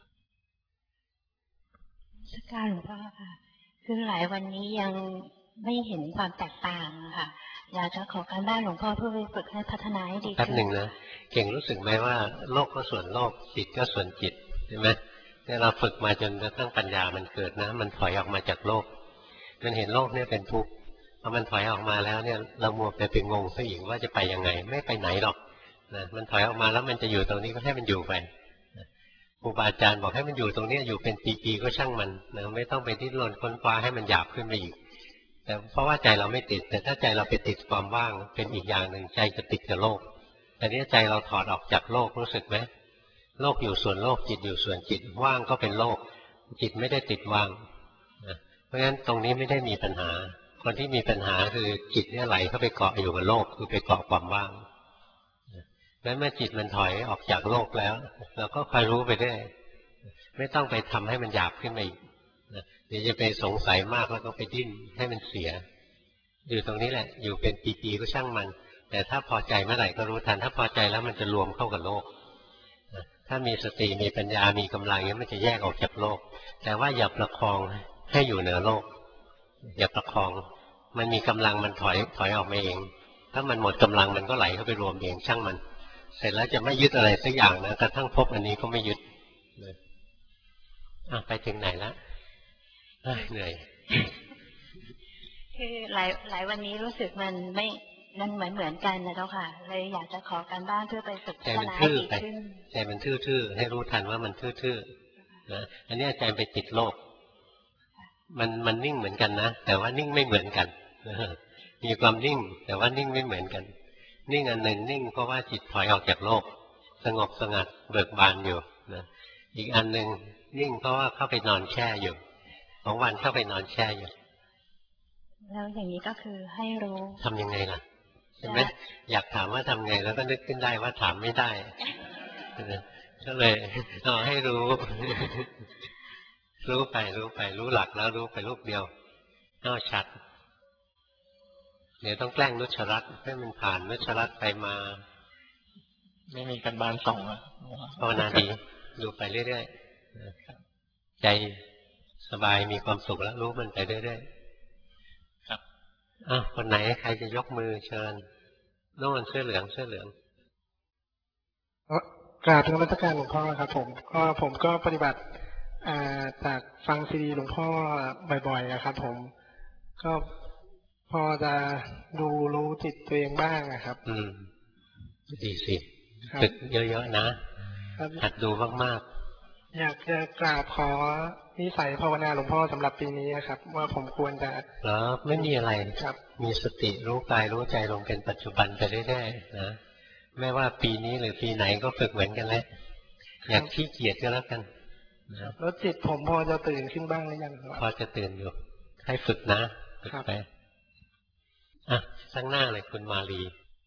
สักการหลวงพ่อค่ะคือหลายวันนี้ยังไม่เห็นความแตกต่างค่ะอยากจะขอการบ้านหลวงพ่อเพื่อไปฝึกให้พัฒนาให้ดีขึ้นแป๊บหนึ่งนะเก่งรู้สึกไหมว่าโลกก็ส่วนโลกจิตก็ส่วนจิตใช่ไหมเนี่ยเราฝึกมาจนกระทั่งปัญญามันเกิดนะมันถอยออกมาจากโลกมันเห็นโลกเนี่ยเป็นทุกข์พอมันถอยออกมาแล้วเนี่ยเรามัวไปเป็นงงซะอีกว่าจะไปยังไงไม่ไปไหนหรอกนะมันถอยออกมาแล้วมันจะอยู่ตรงนี้ก็ให้มันอยู่ไปครูบาอาจารย์บอกให้มันอยู่ตรงนี้อยู่เป็นปีๆก็ช่างมันนะไม่ต้องไปดิ้นรนค้นคว้าให้มันหยาบขึ้นไปอีกแต่เพราะว่าใจเราไม่ติดแต่ถ้าใจเราไปติดความว่างเป็นอีกอย่างหนึ่งใจจะติดกับโลกแต่นี้ใจเราถอดออกจากโลกรู้สึกไหมโลกอยู่ส่วนโลกจิตอยู่ส่วนจิตว่างก็เป็นโลกจิตไม่ได้ติดว่างนะเพราะฉะนั้นตรงนี้ไม่ได้มีปัญหาคนที่มีปัญหาคือจิตเนี่ยไหลเข้าไปเกาะอยู่กับโลกคือไปเกาะความว่างแล้วเมื่อจิตมันถอยออกจากโลกแล้วเราก็คอยรู้ไปได้ไม่ต้องไปทำให้มันหยาบขึ้นมาอีกเดี๋ยวจะไปสงสัยมากแล้วก็ไปดิ้นให้มันเสียอยู่ตรงนี้แหละอยู่เป็นปีๆก็ช่างมันแต่ถ้าพอใจเมื่อไหร่ก็รู้ทันถ้าพอใจแล้วมันจะรวมเข้ากับโลกถ้ามีสติมีปัญญามีกำลังนี้มันจะแยกออกจากโลกแต่ว่าอย่าประคองให้อยู่เหนือโลกอย่าประคองมันมีกำลังมันถอยถอยออกมาเองถ้ามันหมดกำลังมันก็ไหลเข้าไปรวมเองช่างมันเสร็จแล้วจะไม่ยึดอะไรสักอย่างนะกระทั่งพบอันนี้ก็ไม่ยึดอ่ะไปถึงไหนแล้วเหนื่อยคือหลายหลายวันนี้รู้สึกมันไม่มันเหมือนเหมือนกันนะเจ้าค่ะเลยอยากจะขอการบ้านเพื่อไปฝึกพัฒนาให้ดีขึ้นใจมันทื่อๆให้รู้ทันว่ามันทื่อๆนะอันนี้ใจไปติดโลกมันมันนิ่งเหมือนกันนะแต่ว่านิ่งไม่เหมือนกันมีความนิ่งแต่ว่านิ่งไม่เหมือนกันนิ่งอันหนึ่งนิ่งเพราะว่าจิตถอยออกจากโลกสงบสงัดเบิกบานอยู่นะอีกอันหนึ่งนิ่งเพราะว่าเข้าไปนอนแช่อยู่ของวันเข้าไปนอนแช่อยู่แล้วอย่างนี้ก็คือให้รู้ทำยังไงล่ะใช่ไหมอยากถามว่าทำไงแล้วก็นึกขึ้นได้ว่าถามไม่ได้ก็เลยเอาให้รู้รู้ไปรู้ไปรู้หลักแล้วรู้ไปลูกเดียวเอาชัดเดี๋ยวต้องแกล้งนุชรัตน์ให้มันผ่านนุชรัตน์ไปมาไม่มีการบ้านส่งอ่ะภาวนาดีดูไปเรื่อยๆใจสบายมีความสุขแล้วรู้มันไปเรื่อยๆครับอ้าวคนไหนใครจะยกมือเชิญโน่นเสื้อเหลืองเสื้อเหลืองกราบนมัสการหลวงพ่อครับผมก็ผมก็ปฏิบัติจากฟังซีดีหลวงพ่อบ่อยๆนะครับผมก็พอจะดูรู้จิตตัวเองบ้างนะครับอืมดีสิฝึกเยอะๆนะหัดดูมากๆอยากจะกราบขอนิสัยภาวนาหลวงพ่อสำหรับปีนี้ครับว่าผมควรจะเหรอไม่มีอะไรครับมีสติรู้กายรู้ใจลงเป็นปัจจุบันไปเรื่อยๆนะไม่ว่าปีนี้หรือปีไหนก็ฝึกเหมือนกันแหละอยากขี้เกียจก็แล้วกันแล้วจิตผมพอจะตื่นขึ้นบ้างหรือยังพอจะตื่นอยู่ให้ฝึกนะฝึกไปอ่ะข้างหน้าเลยคุณมาลี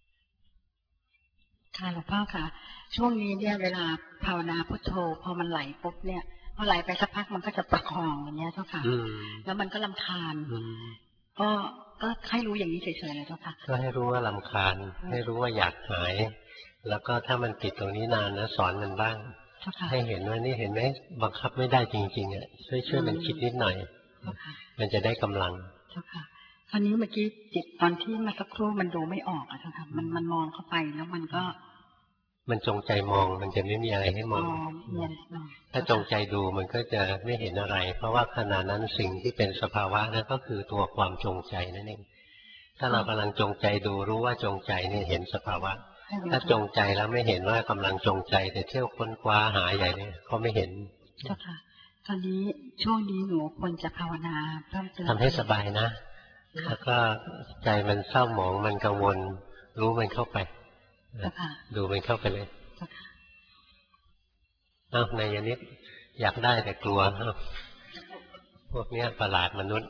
ค่ะหลวงพ่อค่ะช่วงนี้เนี่ยเวลาภาวนาพุทโธพอมันไหลปุ๊บเนี่ยพอไหลไปสักพักมันก็จะประคองอย่างเงี้ยเจ้าค่ะแล้วมันก็รำคาญก็ก็ให้รู้อย่างนี้เฉยๆเลยเจ้าค่ะก็ให้รู้ว่ารำคาญให้รู้ว่าอยากหายแล้วก็ถ้ามันติดตรงนี้นานนะสอนมันบ้างให้เห็นว่านี่เห็นไหมบังคับไม่ได้จริงๆอ่ะช่วยช่วยมันคิดนิดหน่อยมันจะได้กำลังเจ้าค่ะคราวนี้เมื่อกี้จิตตอนที่มาสักครู่มันดูไม่ออกอะเจ้าค่ะมันมันมองเข้าไปแล้วมันก็มันจงใจมองมันจะไม่มีอะไรให้มองถ้าจงใจดูมันก็จะไม่เห็นอะไรเพราะว่าขณะนั้นสิ่งที่เป็นสภาวะนั้นก็คือตัวความจงใจนั่นเองถ้าเรากำลังจงใจดูรู้ว่าจงใจเนี่ยเห็นสภาวะถ้าจงใจแล้วไม่เห็นว่ากำลังจงใจแต่เที่ยวค้นคว้าหาใหญ่เลยก็ไม่เห็นเจ้าค่ะตอนนี้ช่วงนี้หนูควรจะภาวนาเพิ่มเติมทำให้สบายนะแล้วก็ใจมันเศร้าหมองมันกังวลรู้มันเข้าไปดูมันเข้าไปเลยอ้าวนายนิดอยากได้แต่กลัวพวกนี้ประหลาดมนุษย์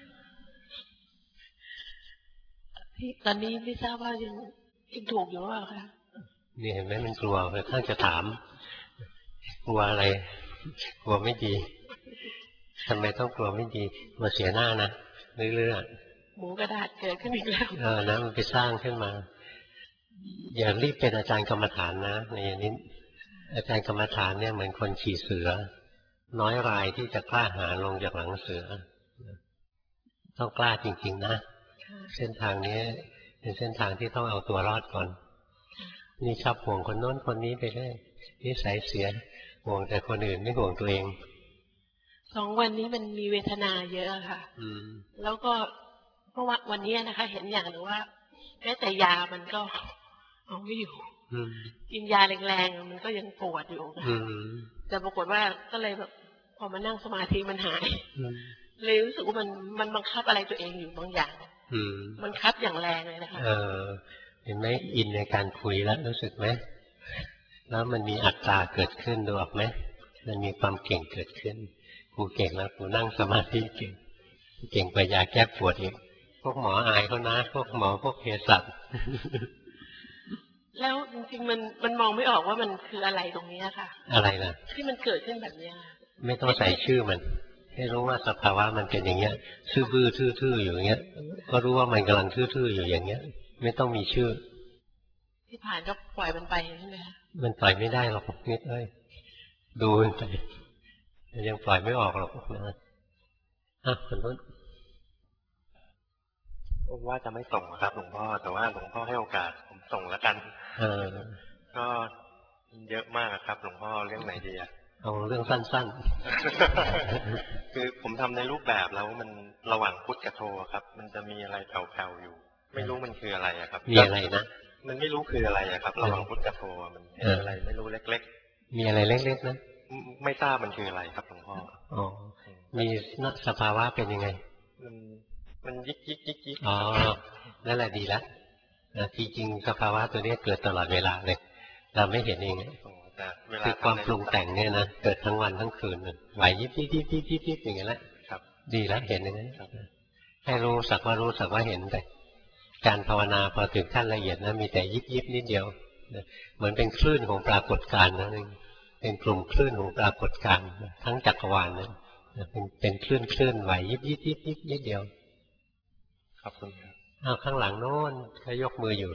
ตอนนี้ไม่ทราบว่ายังยังถูกอยู่ว่าค่ะนี่เห็นไหมมันกลัวไปข้างจะถามกลัวอะไรกลัวไม่ดีทำไมต้องกลัวไม่ดีมาเสียหน้านะเรื่อยๆหมูกระดาษเกิดขึ้นอีกแล้วเออนะมันไปสร้างขึ้นมาอย่ารีบเป็นอาจารย์กรรมฐานนะในนี้อาจารย์กรรมฐานเนี่ยเหมือนคนขี่เสือน้อยรายที่จะกล้าหาลงจากหลังเสือต้องกล้าจริงๆนะเส้นทางนี้เป็นเส้นทางที่ต้องเอาตัวรอดก่อนนี่ชอบห่วงคนโน้นคนนี้ไปได้นิสัยเสียห่วงแต่คนอื่นไม่ห่วงตัวเองสองวันนี้มันมีเวทนาเยอะค่ะแล้วก็เพราะว่าวันนี้นะคะ เห็นอย่างหนึ่งว่าแม้แต่ยามันก็เอาไม่อยู่กินยาแรงๆมันก็ยังปวดอยู่แต่ปรากฏว่าก็เลยแบบพอมานั่งสมาธิมันหายเลยรู้สึกว่ามันมันบังคับอะไรตัวเองอยู่บางอย่างมันคับอย่างแรงเลยนะคะเออเห็นไหมอินในการคุยแล้วรู้สึกไหมแล้วมันมีอัตตาเกิดขึ้นดูออกไหมมันมีความเก่งเกิดขึ้นกูเก่งแล้วกูนั่งสมาธิเก่งเก่งกว่ายาแก้ปวดอีกพวกหมออายเขานะพวกหมอพวกเภสัชแล้วจริงๆมันมันมองไม่ออกว่ามันคืออะไรตรงนี้ค่ะอะไรล่ะที่มันเกิดขึ้นแบบนี้ไม่ต้องใส่ชื่อมันให้รู้ว่าสภาวะมันเป็นอย่างเงี้ยซื่อบื้อทื่อๆอยู่อย่างเงี้ยก็รู้ว่ามันกำลังทื่อๆอยู่อย่างเงี้ยไม่ต้องมีชื่อที่ผ่านก็ปล่อยมันไปใช่ไหมคะมันปล่อยไม่ได้หรอกนิดเอ้ยดูมันไปยังปล่อยไม่ออกหรอกนะอ่ะคนนู้นว่าจะไม่ส่งครับหลวงพ่อแต่ว่าหลวงพ่อให้โอกาสผมส่งแล้วกันเออก็เยอะมากครับหลวงพ่อเรื่องไหนดีอะเอาเรื่องสั้นๆ คือผมทำในรูปแบบแล้วมันระหว่างพุทธกับโทครับ มันจะมีอะไรแผ่วๆอยู่ ไม่รู้มันคืออะไรอะครับมีอะไรนะมันไม่รู้คืออะไรอะครับ ระหว่างพุทธกับโทมันเห็นอะไรไม่รู้เล็กๆมีอะไรเล็กๆนะไม่ทราบมันคืออะไรครับหลวงพ่ออ๋อมีสภาวะเป็นยังไงมันมันยิกยิกยิกยิกอ๋อนั่นแหละดีแล้วจริงๆสภาวะตัวนี้เกิดตลอดเวลาเลยเราไม่เห็นเองคือความปรุงแต่งเนี่ยนะเกิดทั้งวันทั้งคืนไหวยิบยิบยิบยิบยิบยิบอย่างนี้แหละดีแล้วเห็นอย่างนั้นให้รู้สักว่ารู้สักว่าเห็นไปการภาวนาพอถึงขั้นละเอียดนะมีแต่ยิบยิบนิดเดียวเหมือนเป็นคลื่นของปรากฏการณ์นั่นเองเป็นกลุ่มคลื่นของปรากฏการณ์ทั้งจักรวาลนั้นเป็นเป็นคลื่นคลื่นไหวยิบยิบยิบยิบนิดเดียวขอบคุณครับอ้าวข้างหลังโน้นเขายกมืออยู่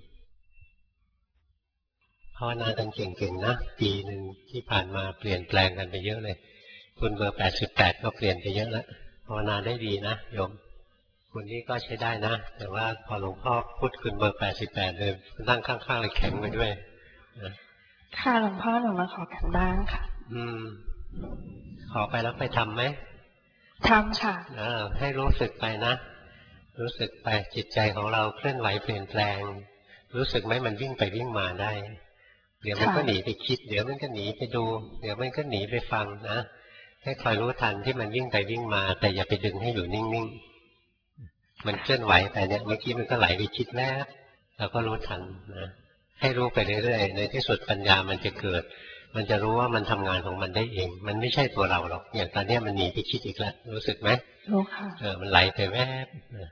ภาวนากันเก่งๆนะปีหนึ่งที่ผ่านมาเปลี่ยนแปลงกันไปเยอะเลยคุณเบอร์แปดสิบแปดก็เปลี่ยนไปเยอะแล้วภาวนาได้ดีนะโยมคุณนี่ก็ใช้ได้นะแต่ว่าพอหลวงพ่อพูดคุณเบอร์แปดสิบแปดเลยนั่งข้างๆเลยแข็งไปด้วยค่ะหลวงพ่อหนูมาขอกันบ้างค่ะอืมขอไปแล้วไปทำไหมทำค่ะเออให้รู้สึกไปนะรู้สึกไปจิตใจของเราเคลื่อนไหวเปลี่ยนแปลงรู้สึกไหมมันวิ่งไปวิ่งมาได้เดี๋ยวมันก็หนีไปคิดเดี๋ยวมันก็หนีไปดูเดี๋ยวมันก็หนีไปฟังนะให้คอยรู้ทันที่มันวิ่งไปวิ่งมาแต่อย่าไปดึงให้อยู่นิ่งๆมันเคลื่อนไหวไปเนี่ยเมื่อกี้มันก็ไหลไปคิดแล้วเราก็รู้ทันนะให้รู้ไปเรื่อยๆในที่สุดปัญญามันจะเกิดมันจะรู้ว่ามันทำงานของมันได้เองมันไม่ใช่ตัวเราหรอกอย่างตอนนี้มันหนีไปคิดอีกแล้วรู้สึกไหมรู้ค่ะเออมันไหลไปแวบ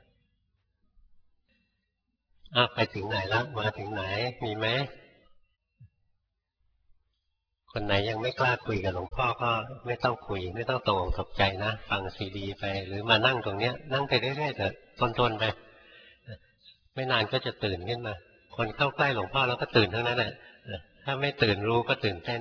อ้าวไปถึงไหนแล้วมาถึงไหนมีไหมคนไหนยังไม่กล้าคุยกับหลวงพ่อก็ไม่ต้องคุยไม่ต้องตกตกใจนะฟังซีดีไปหรือมานั่งตรงเนี้ยนั่งไปเรื่อยๆแต่ทนๆไปไม่นานก็จะตื่นขึ้นมาคนเข้าใกล้หลวงพ่อแล้วก็ตื่นทั้งนั้นแหละถ้าไม่ตื่นรู้ก็ตื่นเต้น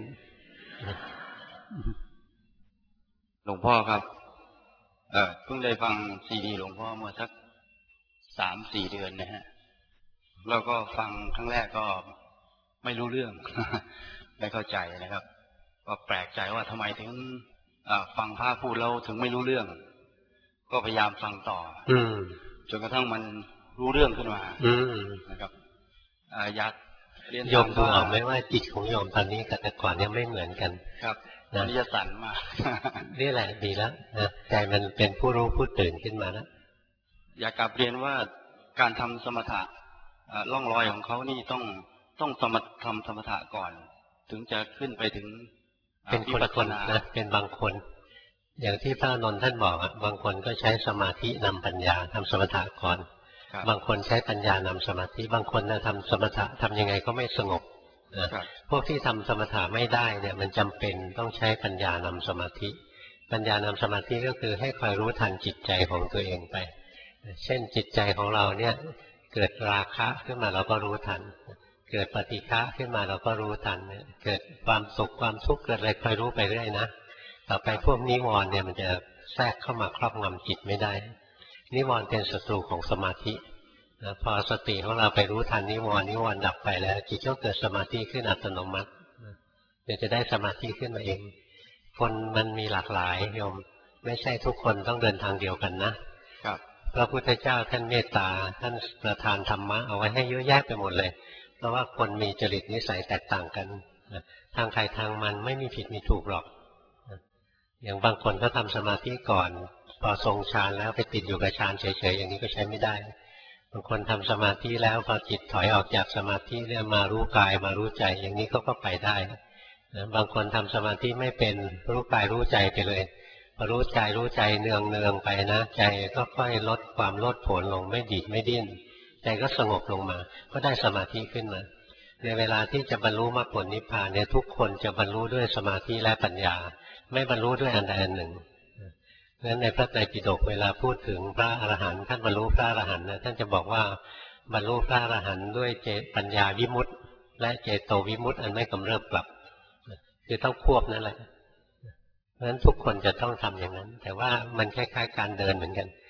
หลวงพ่อครับเออเพิ่งได้ฟังซีดีหลวงพ่อเมื่อสักสามสี่เดือนนะฮะแล้วก็ฟังครั้งแรกก็ไม่รู้เรื่องไม่เข้าใจนะครับก็แปลกใจว่าทำไมถึงฟังพระพูดแล้วถึงไม่รู้เรื่องก็พยายามฟังต่อจนกระทั่งมันรู้เรื่องขึ้นมานะครับอยากเรียนโยมดูออกไหมว่าจิตของโยมตอนนี้กับแต่ก่อนเนี่ยไม่เหมือนกันครับนะนิยสันมากนี่แหละดีแล้วนะใจมันเป็นผู้รู้ผู้ตื่นขึ้นมาแล้วอยากกลับเรียนว่าการทำสมถะล่องรอยของเขานี่ต้องต้องสมถทำสมถะก่อนถึงจะขึ้นไปถึงเป็นคนคนนะเป็นบางคนอย่างที่พระนนท์ท่านบอกอ่ะบางคนก็ใช้สมาธินำปัญญาทำสมถะก่อนบางคนใช้ปัญญานำสมาธิบางคนนะทำสมถะทำยังไงก็ไม่สงบนะพวกที่ทำสมถะไม่ได้เนี่ยมันจำเป็นต้องใช้ปัญญานำสมาธิปัญญานำสมาธิก็คือให้คอยรู้ทันจิตใจของตัวเองไปเช่นจิตใจของเราเนี่ยเกิดราคะขึ้นมาเราก็รู้ทันเกิดปฏิฆะขึ้นมาเราก็รู้ทันเกิดความสุขความทุกข์เกิดอะไรคอยรู้ไปเรื่อยนะต่อไปพวกนิวรณ์เนี่ยมันจะแทรกเข้ามาครอบงำจิตไม่ได้นิวรณ์เป็นศัตรูของสมาธินะพอสติของเราไปรู้ทันนิวรณ์นิวรณ์ดับไปแล้วจิตก็เกิดสมาธิขึ้นอัตโนมัติเดี๋ยวจะได้สมาธิขึ้นมาเองคนมันมีหลากหลายโยมไม่ใช่ทุกคนต้องเดินทางเดียวกันนะครับพระพุทธเจ้าท่านเมตตาท่านประทานธรรมะเอาไว้ให้เยอะแยะไปหมดเลยเพราะว่าคนมีจริตนิสัยแตกต่างกันทางใครทางมันไม่มีผิดมีถูกหรอกอย่างบางคนก็ทำสมาธิก่อนพอทรงฌานแล้วไปติดอยู่กับฌานเฉยๆอย่างนี้ก็ใช้ไม่ได้บางคนทำสมาธิแล้วพอจิตถอยออกจากสมาธิเรื่อมารู้กายมารู้ใจอย่างนี้ก็ก็ไปได้บางคนทำสมาธิไม่เป็นรู้กายรู้ใจไปเลยพอรู้ใจรู้ใจเนืองเนืองไปนะใจก็ค่อยลดความโลดโผนลงไม่ดีดไม่ดิ้นใจก็สงบลงมาก็ได้สมาธิขึ้นมาในเวลาที่จะบรรลุมรรคผลนิพพานเนี่ยทุกคนจะบรรลุด้วยสมาธิและปัญญาไม่บรรลุด้วยอันใดอันหนึ่งงั้นในพระไตรปิฎกเวลาพูดถึงพระอรหันต์ท่านบรรลุพระอรหันต์นะท่านจะบอกว่าบรรลุพระอรหันต์ด้วยเจปัญญาวิมุตติและเจโตวิมุตติอันไม่กำเริบกลับคือต้องควบนั่นแหละเพราะฉะนั้นทุกคนจะต้องทำอย่างนั้นแต่ว่ามันคล้ายๆการเดินเหมือนกัน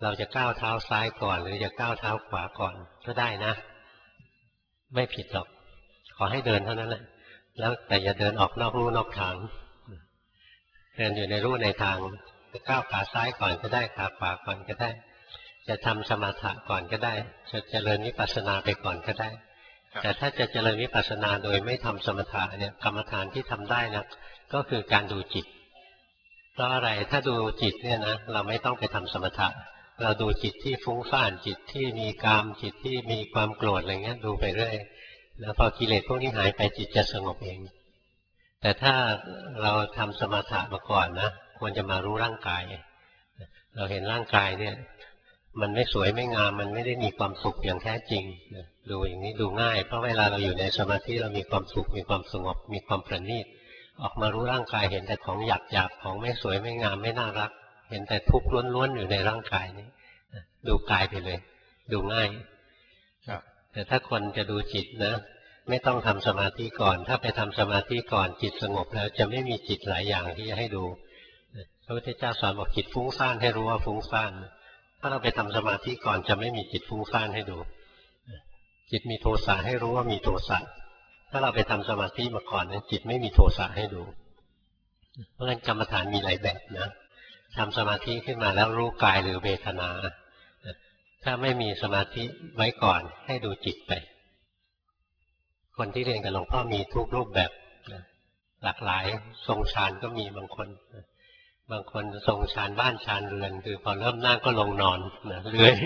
เราจะก้าวเท้าซ้ายก่อนหรือจะก้าวเท้าขวาก่อนก็ได้นะไม่ผิดหรอกขอให้เดินเท่านั้นแหละแล้วแต่อย่าเดินออกนอกลู่นอกทางเดินอยู่ในลู่ในทางจะก้าวขาซ้ายก่อนก็ได้ขาขวาก่อนก็ได้จะทำสมถะก่อนก็ได้จะเจริญวิปัสสนาไปก่อนก็ได้แต่ถ้าจะเจริญวิปัสสนาโดยไม่ทำสมถะเนี่ยกรรมฐานที่ทำได้นะก็คือการดูจิตเพราะอะไรถ้าดูจิตเนี่ยนะเราไม่ต้องไปทำสมถะเราดูจิตที่ฟุ้งซ่านจิตที่มีกามจิตที่มีความโกรธอะไรเงี้ยดูไปเรื่อยแล้วพอกิเลสพวกนี้หายไปจิตจะสงบเองแต่ถ้าเราทำสมถะมาก่อนนะควรจะมารู้ร่างกายเราเห็นร่างกายเนี่ยมันไม่สวยไม่งามมันไม่ได้มีความสุขอย่างแท้จริงดูอย่างนี้ดูง่ายเพราะเวลาเราอยู่ในสมาธิเรามีความสุขมีความสงบมีความประณีตออกมารู้ร่างกายเห็นแต่ของหยาบหยาบของไม่สวยไม่งามไม่น่ารักเห็นแต่ทุกข์ล้วนๆอยู่ในร่างกายนี้ดูกายไปเลยดูง่ายแต่ถ้าคนจะดูจิตนะไม่ต้องทำสมาธิก่อนถ้าไปทำสมาธิก่อนจิตสงบแล้วจะไม่มีจิตหลายอย่างที่จะให้ดูพระพุทธเจ้าสอนบอกจิตฟุ้งซ่านให้รู้ว่าฟุ้งซ่านถ้าเราไปทำสมาธิก่อนจะไม่มีจิตฟุ้งซ่านให้ดูจิตมีโทสะให้รู้ว่ามีโทสะถ้าเราไปทำสมาธิมาก่อนเนี่ยจิตไม่มีโทสะให้ดูเพราะฉะนั้นกรรมฐานมีหลายแบบนะทำสมาธิขึ้นมาแล้วรู้กายหรือเวทนาถ้าไม่มีสมาธิไว้ก่อนให้ดูจิตไปคนที่เรียนกับหลวงพ่อมีทุกรูปแบบหลากหลายทรงฌานก็มีบางคนบางคนทรงฌานบ้านฌานเรือนคือพอเริ่มนั่งก็ลงนอนนะเรื่อย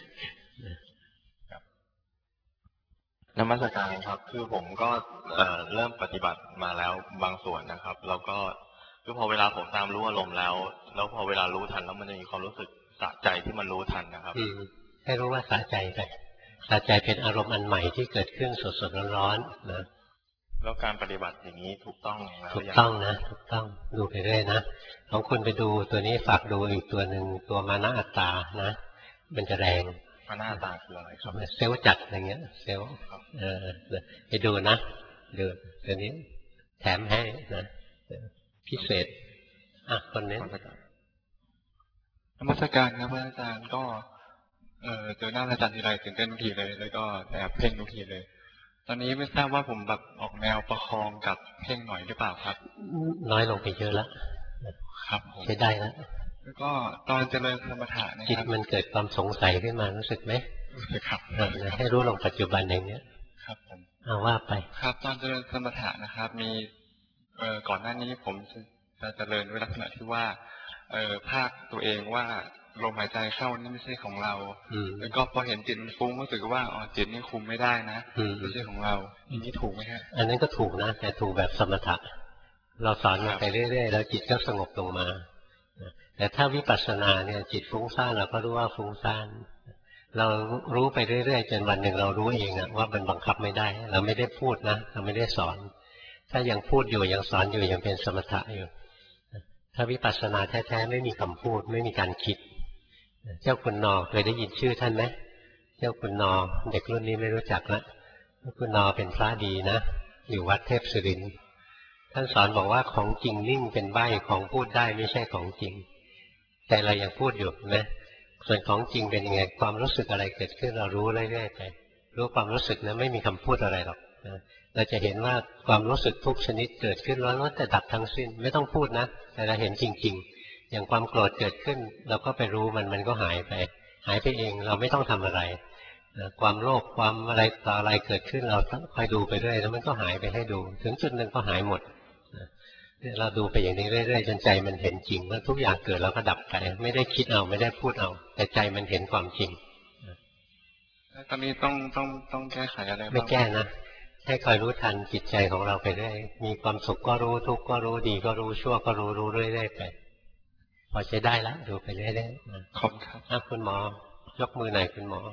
นมัสการครับคือผมก็เริ่มปฏิบัติมาแล้วบางส่วนนะครับแล้วก็คือพอเวลาผมตามรู้อารมณ์แล้วแล้วพอเวลารู้ทันแล้วมันจะมีความรู้สึกสะใจที่มันรู้ทันนะครับให้รู้ว่าสะใจไปสะใจเป็นอารมณ์อันใหม่ที่เกิดขึ้นสดๆร้อนๆนะแล้วการปฏิบัติอย่างนี้ถูกต้องแล้วถูกต้องนะถูกต้องดูไปเรื่อยนะของคุณไปดูตัวนี้ฝากดูอีกตัวหนึ่งตัวมานะอัตตานะมันจะแรงมานะอัตตาคืออะไรครับเซลล์จัดอะไรเงี้ยเซลล์เออไปดูนะดูตัวนี้แถมให้นะพิเศษอ่ะคนนี้นมัสการครับอาจารย์ก็เออเจอหน้าอาจารย์ทีไรตื่นเต้นทุกทีเลยแล้วก็แอบเพ่งทุกทีเลยตอนนี้ไม่ทราบว่าผมแบบออกแนวประคองกับเพ่งหน่อยหรือเปล่าครับน้อยลงไปเยอะแล้วครับใช้ได้แล้วแล้วก็ตอนเจริญสมถะนะครับจิตมันเกิดความสงสัยขึ้นมารู้สึกไหมรู้สึกครับให้รู้ลงปัจจุบันอย่างเนี้ยครับผมเอาว่าไปครับตอนเจริญสมถะนะครับมีเอ่อก่อนหน้านี้ผมจะเจริญด้วยลักษณะที่ว่าเอ่อภาคตัวเองว่าลมหายใจเข้านี่ไม่ใช่ของเราแล้วก็พอเห็นจิตมันฟุ้งรู้สึกว่าอ๋อจิตนี่คุมไม่ได้นะไม่ใช่ของเราอันนี้ถูกไหมฮะอันนั้นก็ถูกนะแต่ถูกแบบสมถะเราสอนมาไปเรื่อยๆแล้วจิตก็สงบลงมาแต่ถ้าวิปัสสนาเนี่ยจิตฟุ้งซ่านเราก็รู้ว่าฟุ้งซ่านเรารู้ไปเรื่อยๆจนวันหนึ่งเรารู้เองว่ามันบังคับไม่ได้เราไม่ได้พูดนะเราไม่ได้สอนถ้ายังพูดอยู่ยังสอนอยู่ยังเป็นสมถะอยู่ถ้าวิปัสสนาแท้ๆไม่มีคำพูดไม่มีการคิดเจ้าคุณนอเคยได้ยินชื่อท่านไหมเจ้าคุณนอเด็กรุ่นนี้ไม่รู้จักละเจ้าคุณนอเป็นพระดีนะอยู่วัดเทพศิรินทร์ท่านสอนบอกว่าของจริงนิ่งเป็นใบ้ของพูดได้ไม่ใช่ของจริงแต่เรายังพูดอยู่นะส่วนของจริงเป็นยังไงความรู้สึกอะไรเกิดขึ้นเรารู้เรื่อยๆไปรู้ความรู้สึกนะไม่มีคำพูดอะไรหรอกนะเราจะเห็นว่าความรู้สึกทุกชนิดเกิดขึ้นแล้วแต่ดับทั้งสิ้นไม่ต้องพูดนะแต่เราเห็นจริงๆอย่างความโกรธเกิดขึ้นเราก็ไปรู้มันมันก็หายไปหายไปเองเราไม่ต้องทำอะไรนะความโลภความอะไรต่ออะไรเกิดขึ้นเราคอยดูไปเรื่อยแล้วมันก็หายไปให้ดูถึงจุดหนึ่งก็หายหมดนะเราดูไปอย่างนี้เรื่อยๆจนใจมันเห็นจริงว่าทุกอย่างเกิดแล้วก็ดับไปไม่ได้คิดเอาไม่ได้พูดเอาแต่ใจมันเห็นความจริงตอนนี้ต้องต้องต้องแก้ไขอะไรบ้างไม่แก้นะให้คอยรู้ทันจิตใจของเราไปเรื่อยมีความสุขก็รู้ทุกข์ก็รู้ดีก็รู้ชั่วก็รู้รู้เรื่อยๆไปพอใช้ได้แล้วดูไปเรื่อยๆขอบคุณครับคุณหมอยกมือหน่อยคุณหมอ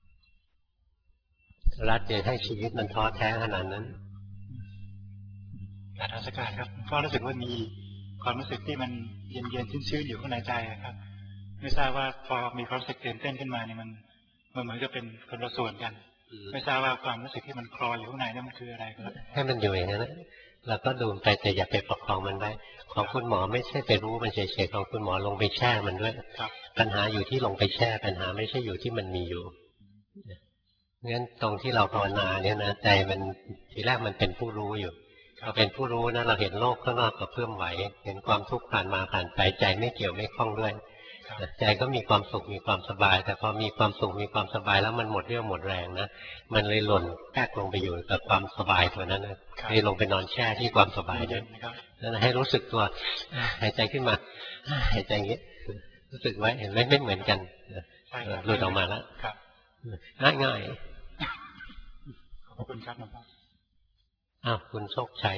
รัฐเดี๋ยวให้ชีวิตมันท้อแท้ขนาดนั้นการรัศการครับก็รู้สึกว่ามีความรู้สึกที่มันเย็นๆชื้นๆอยู่ข้างในใจครับไม่ทราบว่าพอมีความรู้สึกตื่นเต้นขึ้นมาเนี่ยมันมันเหมือนกับเป็นคนละส่วนกันไม่ทราบว่าความรู้สึกที่มันคลออยู่ข้างในนั่นมันคืออะไรครับให้มันอยู่อย่างนั้นแล้วก็ดูไปแต่อย่าไปประคองมันไว้ของคุณหมอไม่ใช่ไปรู้มันเฉยๆของคุณหมอลงไปแช่มันด้วยปัญหาอยู่ที่ลงไปแช่ปัญหาไม่ใช่อยู่ที่มันมีอยู่งั้นตรงที่เราภาวนาเนี่ยนะใจมันทีแรกมันเป็นผู้รู้อยู่เราเป็นผู้รู้นะเราเห็นโลกข้างนอกกับเพื่อมไหวเห็นความทุกข์ผ่านมาผ่านไปใจไม่เกี่ยวไม่คล้องด้วยใจก็มีความสุขมีความสบายแต่พอมีความสุขมีความสบายแล้วมันหมดเรี่ยวหมดแรงนะมันเลยหล่นแทรกลงไปอยู่กับความสบายตัวนั้นนะให้ลงไปนอนแช่ที่ความสบายด้วยนั่นให้รู้สึกตัวหายใจขึ้นมาหายใจอย่างนี้รู้สึกไว้เห็นไหมไม่เหมือนกันหลุดออกมาแล้วง่ายง่ายขอบคุณครับหลวงพ่ออ้าวคุณโชคชัย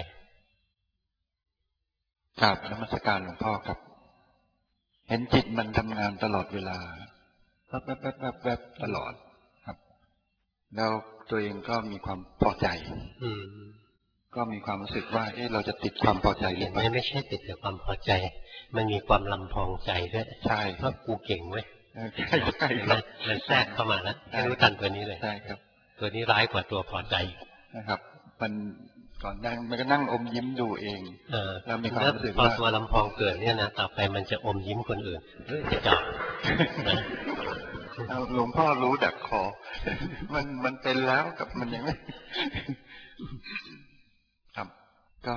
กราบนมัสการหลวงพ่อครับเห็นจิตมันทำงานตลอดเวลาแวบแวบแวบแวบแวบตลอดครับแล้วตัวเองก็มีความพอใจอืมก็มีความรู้สึกว่าเอ๊ะเราจะติดความพอใจหรือเปล่าไม่ใช่ติดแต่ความพอใจมันมีความลำพองใจด้วยใช่เพราะกูเก่งเว้ยใช่ใช่ครับมันแทรกเข้ามาแล้วให้รู้ทันตัวนี้เลยใช่ครับตัวนี้ร้ายกว่าตัวพอใจนะครับมันก่อนนั่งมันก็นั่งอมยิ้มดูเองแล้วมีความรู้สึกว่าพอตัวลำพองเกิดเนี่ยนะต่อไปมันจะอมยิ้มคนอื่นจะจับหลวงพ่อรู้ดักคอมันมันเป็นแล้วกับมันยังไม่ครับก็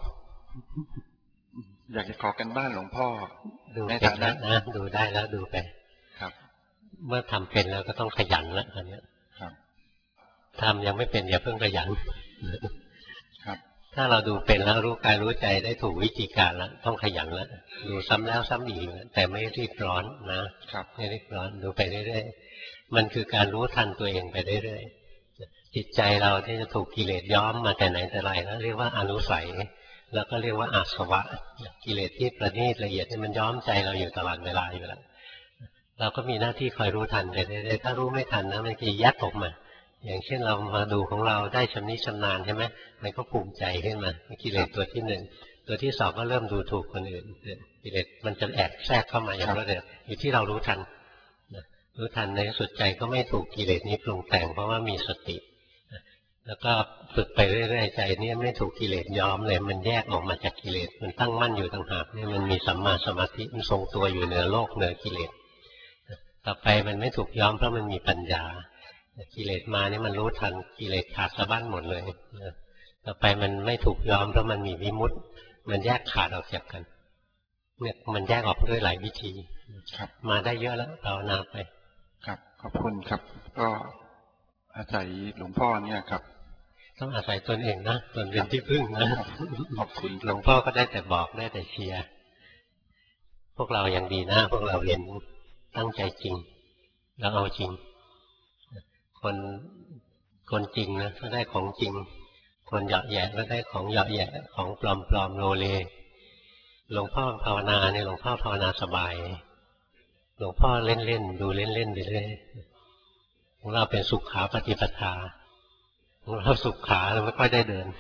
อยากจะขอกันบ้านหลวงพ่อในฐานะนะดูได้แล้วดูไปครับเมื่อทำเป็นแล้วก็ต้องขยันแล้วตอนนี้ครับทำยังไม่เป็นอย่าเพิ่งขยันครับถ้าเราดูเป็นแล้วรู้กายรู้ใจได้ถูกวิธีการแล้วต้องขยันแล้วดูซ้ำแล้วซ้ำอีกแต่ไม่รีบร้อนนะครับไม่รีบร้อนดูไปเรื่อยๆมันคือการรู้ทันตัวเองไปเรื่อยๆจิตใจเราที่จะถูกกิเลสย้อมมาแต่ไหนแต่ไรแล้วเรียกว่าอนุสัยแล้วก็เรียกว่าอาสวะกิเลสที่ประณีตละเอียดที่มันย้อมใจเราอยู่ตลอดเวลาอยู่แล้วเราก็มีหน้าที่คอยรู้ทันไปเรื่อยๆถ้ารู้ไม่ทันนะมันจะยัดออกมาอย่างเช่นเรามาดูของเราได้ชำนิชำนาญใช่ไหมมันก็ภูมิใจขึ้นมากิเลสตัวที่หนึ่งตัวที่สองก็เริ่มดูถูกคนอื่นกิเลสมันจะแอบแทรกเข้ามาอย่างรวดเร็วอยู่ที่เรารู้ทันรู้ทันในสุดใจก็ไม่ถูกกิเลสนี้ปรุงแต่งเพราะว่ามีสติแล้วก็ฝึกไปเรื่อยๆใจนี้ไม่ถูกกิเลสย้อมเลยมันแยกออกมาจากกิเลสมันตั้งมั่นอยู่ต่างหากนี่มันมีสัมมาสมาธิมันทรงตัวอยู่เหนือโลกเหนือกิเลสต่อไปมันไม่ถูกย้อมเพราะมันมีปัญญากิเลสมานี่มันรู้ทันกิเลสขาดสะบั้นหมดเลยต่อไปมันไม่ถูกย้อมเพราะมันมีวิมุตติมันแยกขาดออกจากกันเนี่ยมันแยกออกด้วยหลายวิธีครับมาได้เยอะแล้วภาวนาไปครับขอบคุณครับก็อาศัยหลวงพ่อเนี่ยครับต้องอาศัยตนเองนะตนเป็นที่พึ่งนะขอบคุณหลวงพ่อก็ได้แต่บอกได้แต่เชียร์พวกเรายังดีนะพวกเราเรียนตั้งใจจริงแล้วเอาจริงคนคนจริงนะก็ได้ของจริงคนเหยาะแยะก็ได้ของเหยาะแยะของปลอมปลอมโลเลหลวงพ่อภาวนาเนี่ยหลวงพ่อภาวนาสบายหลวงพ่อเล่นเล่นดูเล่นเล่นไปเรื่อยของเราเป็นสุขขาปฏิปทาของเราสุขขาเราไม่ค่อยได้เดิน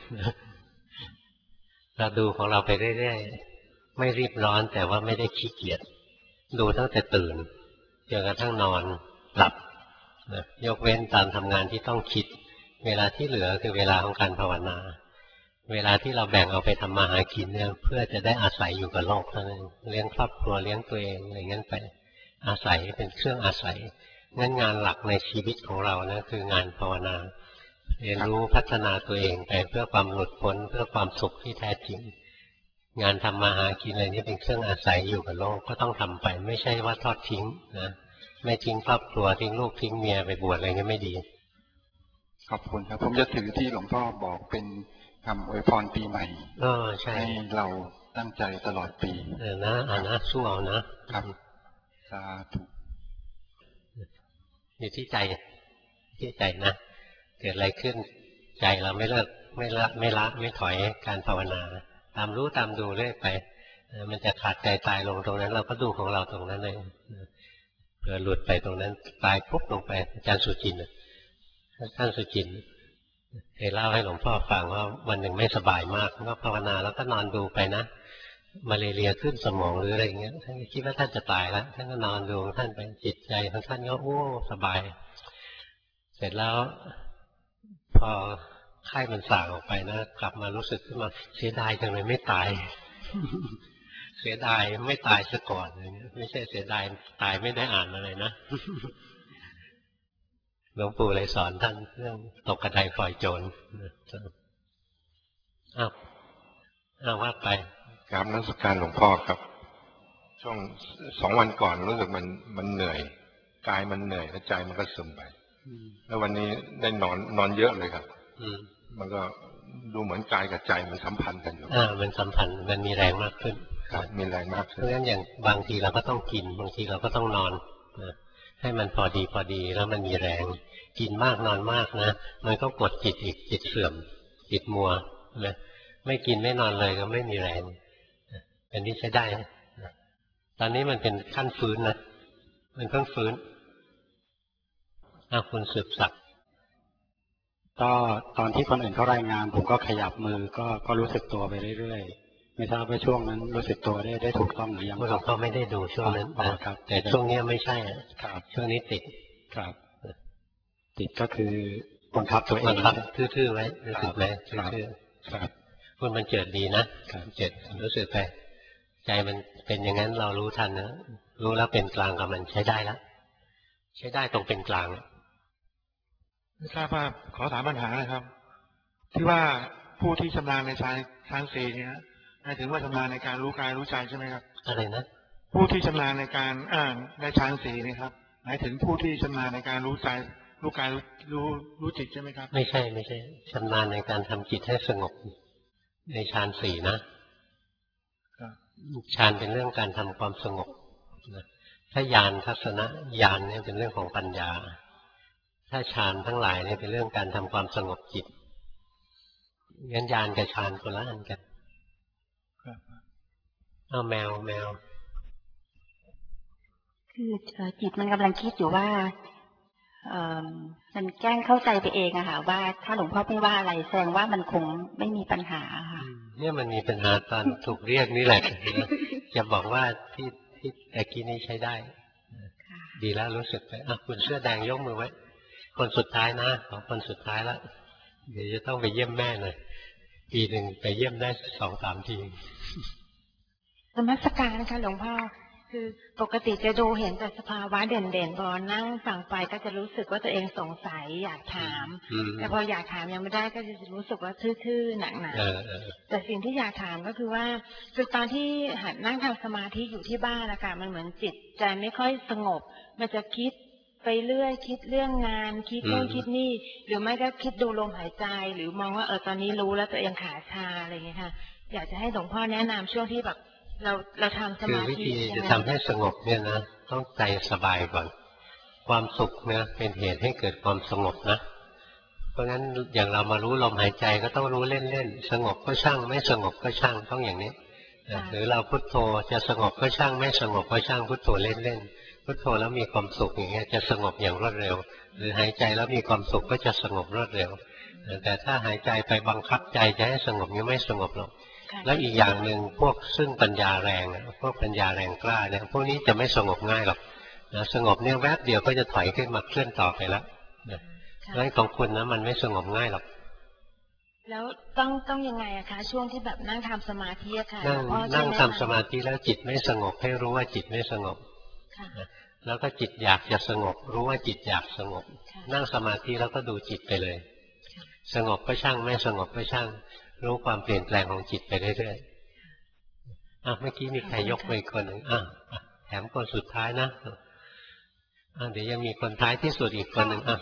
เราดูของเราไปเรื่อยๆไม่รีบร้อนแต่ว่าไม่ได้ขี้เกียจดูตั้งแต่ตื่นจนกระทั่งนอนหลับนะยกเว้นตามทำงานที่ต้องคิดเวลาที่เหลือคือเวลาของการภาวนาเวลาที่เราแบ่งเอาไปทำมาหากินเนี่ยเพื่อจะได้อาศัยอยู่กับโลกเท่านั้นเลี้ยงครอบครัวเลี้ยงตัวเองอะไรเงี้ยไปอาศัยเป็นเครื่องอาศัยงั้นงานหลักในชีวิตของเรานะคืองานภาวนาเรียนรู้พัฒนาตัวเองไปเพื่อความหลุดพ้นเพื่อความสุขที่แท้จริงงานทำมาหากินอะไรนี่เป็นเครื่องอาศัยอยู่กับโลกก็ต้องทำไปไม่ใช่ว่าทอดทิ้งนะไม่ทิ้งครอบครัวทิ้งลูกทิ้งเมียไปบวชอะไรเงี้ยไม่ดีขอบคุณครับผมจะถือที่หลวงพ่อบอกเป็นคำอวยพรปีใหม่เออใช่ให้เราตั้งใจตลอดปีเออนะอ่านะสู้เอานะครับสาธุอยู่ที่ใจที่ใจนะเกิดอะไรขึ้นใจเราไม่เลิกไม่ละไม่ละไม่ถอยการภาวนาตามรู้ตามดูเรื่อยไปมันจะขาดใจตายลงตรงนั้นเราก็ดูของเราตรงนั้นเลยเผื่อหลุดไปตรงนั้นตายปุ๊บลงไปอาจารย์สุจินต์ท่านสุจินต์เคยเล่าให้หลวงพ่อฟังว่าวันหนึ่งไม่สบายมากก็ภาวนาแล้วก็นอนดูไปนะมาเลเรียขึ้นสมองหรืออะไรอย่างเงี้ยท่านคิดว่าท่านจะตายแล้วท่านก็นอนดูท่านไปจิตใจของท่านก็โอ้สบายเสร็จแล้วพอไข้มันส่างออกไปนะกลับมารู้สึกขึ้นมาเสียดายจังเลยไม่ตายเสียดายไม่ตายซะก่อนไม่ใช่เสียดายตายไม่ได้อ่านอะไรนะหลวงปู่เลยสอนท่านเรื่องตกกระไดปล่อยโจรอ้าวอ้าวว่าไปกราบนมัสการหลวงพ่อครับช่วงสองวันก่อนรู้สึกมันมันเหนื่อยกายมันเหนื่อยและใจมันก็ซึมไปแล้ววันนี้ได้นอนนอนเยอะเลยครับมันก็ดูเหมือนกายกับใจมันสัมพันธ์กันอยู่อ่ามันสัมพันธ์มันมีแรงมากขึ้นครับมีแรงมากขึ้นเพราะฉะนั้นอย่างบางทีเราก็ต้องกินบางทีเราก็ต้องนอนนะให้มันพอดีพอดีแล้วมันมีแรงกินมากนอนมากนะมันก็กดจิตอีกจิตเสื่อมจิตมัวนะไม่กินไม่นอนเลยก็ไม่มีแรงอันนี้ใช้ได้นะตอนนี้มันเป็นขั้นฟื้นนะมันเพิ่งฟื้นอ้าวคุณสืบศักดิ์ก็ตอนที่คนอื่นเขารายงานผมก็ขยับมือก็ก็รู้สึกตัวไปเรื่อยๆไม่ทราบว่าช่วงนั้นรู้สึกตัวได้ได้ถูกต้องหรือยังเราก็ไม่ได้ดูช่วงนั้นนะครับแต่ช่วงนี้ไม่ใช่ครับช่วงนี้ติดครับติดก็คือบังคับตัวเองบังคับทื่อๆไว้รู้สึกไหมทื่อๆครับคุณมันเจิดดีนะเจิดรู้สึกไปใจมันเป็นอย่างนั้นเรารู้ทันนะรู้แล้วเป็นกลางกับมันใช้ได้แล้วใช้ได้ตรงเป็นกลางไม่ทราบว่าขอถามปัญหานะครับที่ว่าผู้ที่ชำนาญในฌานฌานสี่เนี่ยหมายถึงว่าชำนาญในการรู้กายรู้ใจใช่ไหมครับอะไรนะผู้ที่ชำนาญในการอ่านในฌานสี่นี่ครับหมายถึงผู้ที่ชำนาญในการรู้ใจรู้กายรู้รู้จิตใช่ไหมครับไม่ใช่ไม่ใช่ชำนาญในการทำจิตให้สงบในฌานสี่นะฌานเป็นเรื่องการทำความสงบถ้าญาณทัศนะญาณเนี่ยเป็นเรื่องของปัญญาถ้าฌานทั้งหลายเนี่ยเป็นเรื่องการทำความสงบจิตงั้นญาณกับฌานคนละอันกันเอาแมวแมวคือจิตมันกำลังคิดอยู่ว่าเออมันแกล้งเข้าใจไปเองอะค่ะว่าถ้าหลวงพ่อไม่ว่าอะไรแสดงว่ามันคงไม่มีปัญหาค่ะเนี่ยมันมีปัญหาตอนถูกเรียกนี่แหละจะบอกว่าที่ที่ตะกี้นี้ใช้ได้ดีแล้วรู้สึกไปอ่ะคุณเสื้อแดงยกมือไว้คนสุดท้ายนะของคนสุดท้ายแล้วเดี๋ยวจะต้องไปเยี่ยมแม่หน่อยปีหนึ่งไปเยี่ยมได้สองสามทีนมัสการนะคะหลวงพ่อคือปกติจะดูเห็นแต่สภาวะเด่นๆพอนั่งฟังไปก็จะรู้สึกว่าตัวเองสงสัยอยากถามแต่พออยากถามยังไม่ได้ก็จะรู้สึกว่าทื่อๆหนักๆแต่สิ่งที่อยากถามก็คือว่าคือตอนที่หัดนั่งทำสมาธิอยู่ที่บ้านนะคะมันเหมือนจิตใจไม่ค่อยสงบมันจะคิดไปเรื่อยคิดเรื่องงานคิดโน่นคิดนี่หรือไม่ก็คิดดูลมหายใจหรือมองว่าเออตอนนี้รู้แล้วตัวเองขาชาอะไรอย่างเงี้ยค่ะอยากจะให้หลวงพ่อแนะนำช่วงที่แบบเราเราทำสมาธิคือวิธีจะทำให้สงบเนี่ยนะต้องใจสบายก่อนความสุขเนี่ยเป็นเหตุให้เกิดความสงบนะเพราะงั้นอย่างเรามารู้ลมหายใจก็ต้องรู้เล่นๆสงบก็ช่างไม่สงบก็ช่างต้องอย่างนี้หรือเราพุทโธจะสงบก็ช่างไม่สงบก็ช่างพุทโธเล่นๆพุทโธแล้วมีความสุขอย่างเงี้ยจะสงบอย่างรวดเร็วหรือหายใจแล้วมีความสุขก็จะสงบรวดเร็วแต่ถ้าหายใจไปบังคับใจจะให้สงบยังไม่สงบหรอกแล้วอีกอย่างหนึ่งพวกซึ่งปัญญาแรงพวกปัญญาแรงกล้าเนี่ยพวกนี้จะไม่สงบง่ายหรอกนะสงบเนี่ยแวบเดียวก็จะถอยขึ้นมาเคลื่อนต่อไปแล้วนะแล้วของคุณนะมันไม่สงบง่ายหรอกแล้วต้องต้องยังไงอะคะช่วงที่แบบนั่งทำสมาธิอะค่ะนั่งนั่งทำสมาธิแล้วจิตไม่สงบให้รู้ว่าจิตไม่สงบแล้วก็จิตอยากจะสงบรู้ว่าจิตอยากสงบนั่งสมาธิแล้วก็ดูจิตไปเลยสงบก็ช่างไม่สงบก็ช่างรู้ความเปลี่ยนแปลงของจิตไปเรื่อยๆอ่ะเมื่อกี้มีใครยกมือคนหนึ่งอ่ะแถมคนสุดท้ายนะอ่ะเดี๋ยวยังมีคนท้ายที่สุดอีกคนหนึ่งอ่ะ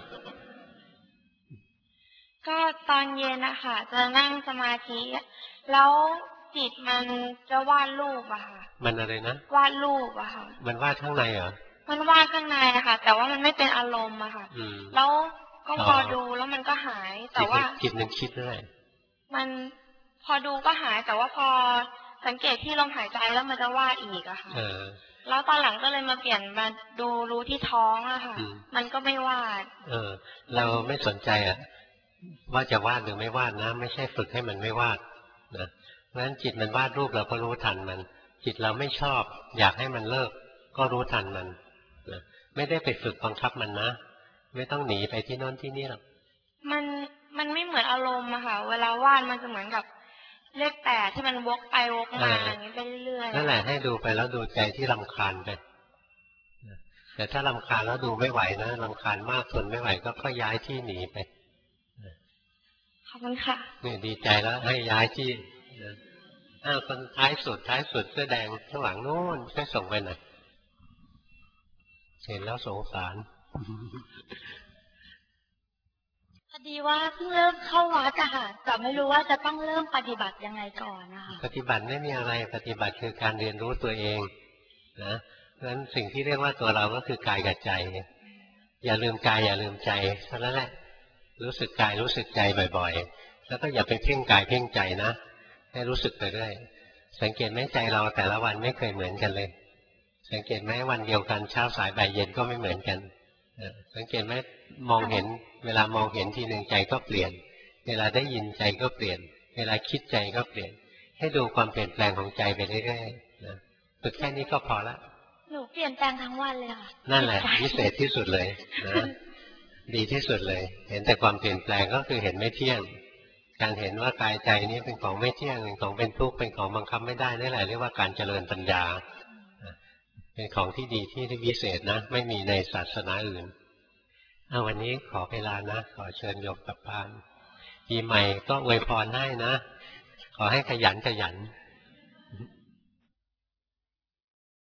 ก็ตอนเย็นนะคะจะนั่งสมาธิแล้วจิตมันจะวาดรูปอะค่ะมันอะไรนะวาดรูปอะค่ะมันวาดข้างในเหรอมันวาดข้างในอะค่ะแต่ว่ามันไม่เป็นอารมณ์อะค่ะแล้วก็พอดูแล้วมันก็หายแต่ว่าจิตนึงคิดด้วยมันพอดูก็หายแต่ว่าพอสังเกตที่ลมหายใจแล้วมันจะวาดอีกอะค่ะแล้วตอนหลังก็เลยมาเปลี่ยนมาดูรู้ที่ท้องอะค่ะมันก็ไม่วาดเออเราไม่สนใจอะว่าจะวาดหรือไม่วาดนะไม่ใช่ฝึกให้มันไม่วาดนะเพราะฉะนั้นจิตมันวาดรูปเราก็รู้ทันมันจิตเราไม่ชอบอยากให้มันเลิกก็รู้ทันมันนะไม่ได้ไปฝึกบังคับมันนะไม่ต้องหนีไปที่โน้นที่นี่หรอกมันมันไม่เหมือนอารมณ์อะค่ะเวลาวาดมันจะเหมือนกับเลขแปดที่มันวกไปวกมาอย่างนี้ไปเรื่อยๆนั่นแหละให้ดูไปแล้วดูใจที่รำคาญไปแต่ถ้ารำคาญแล้วดูไม่ไหวนะรำคาญมากทนไม่ไหวก็ก็ย้ายที่หนีไปขอบคุณค่ะนี่ดีใจแล้วให้ย้ายที่อ้าวคนท้ายสุดท้ายสุดเสื้อแดงข้างหลังโน้นช่วยส่งไปหน่อยเห็นแล้วสงสารพอดีว่าเพิ่งเริ่มเข้าวัดอะค่ะแต่ไม่รู้ว่าจะต้องเริ่มปฏิบัติยังไงก่อนนะคะปฏิบัติไม่มีอะไรปฏิบัติคือการเรียนรู้ตัวเองนะเพราะฉะนั้นสิ่งที่เรียกว่าตัวเราก็คือกายกับใจอย่าลืมกายอย่าลืมใจเท่านั้นแหละรู้สึกกายรู้สึกใจบ่อยๆแล้วก็อย่าไปเพ่งกายเพ่งใจนะให้รู้สึกไปเรื่อยสังเกตไหมใจเราแต่ละวันไม่เคยเหมือนกันเลยสังเกตไหมวันเดียวกันเช้าสายบ่ายเย็นก็ไม่เหมือนกันสังเกตไหมมองเห็นเวลามองเห็นทีหนึ่งใจก็เปลี่ยนเวลาได้ยินใจก็เปลี่ยนเวลาคิดใจก็เปลี่ยนให้ดูความเปลี่ยนแปลงของใจไปเรื่อยๆนะฝึกแค่นี้ก็พอละหนูเปลี่ยนแปลงทั้งวันเลยค่ะนั่นแหละพิเศษที่สุดเลยนะดีที่สุดเลยเห็นแต่ความเปลี่ยนแปลงก็คือเห็นไม่เที่ยงการเห็นว่ากายใจนี้เป็นของไม่เที่ยงเป็นของเป็นทุกข์เป็นของบังคับไม่ได้นี่แหละเรียกว่าการเจริญปัญญาเป็นของที่ดีที่วิเศษนะไม่มีในศาสนาอื่นเอาวันนี้ขอเวลานะขอเชิญโยมกลับบ้านปีใหม่ก็อวยพรให้นะขอให้ขยันขยัน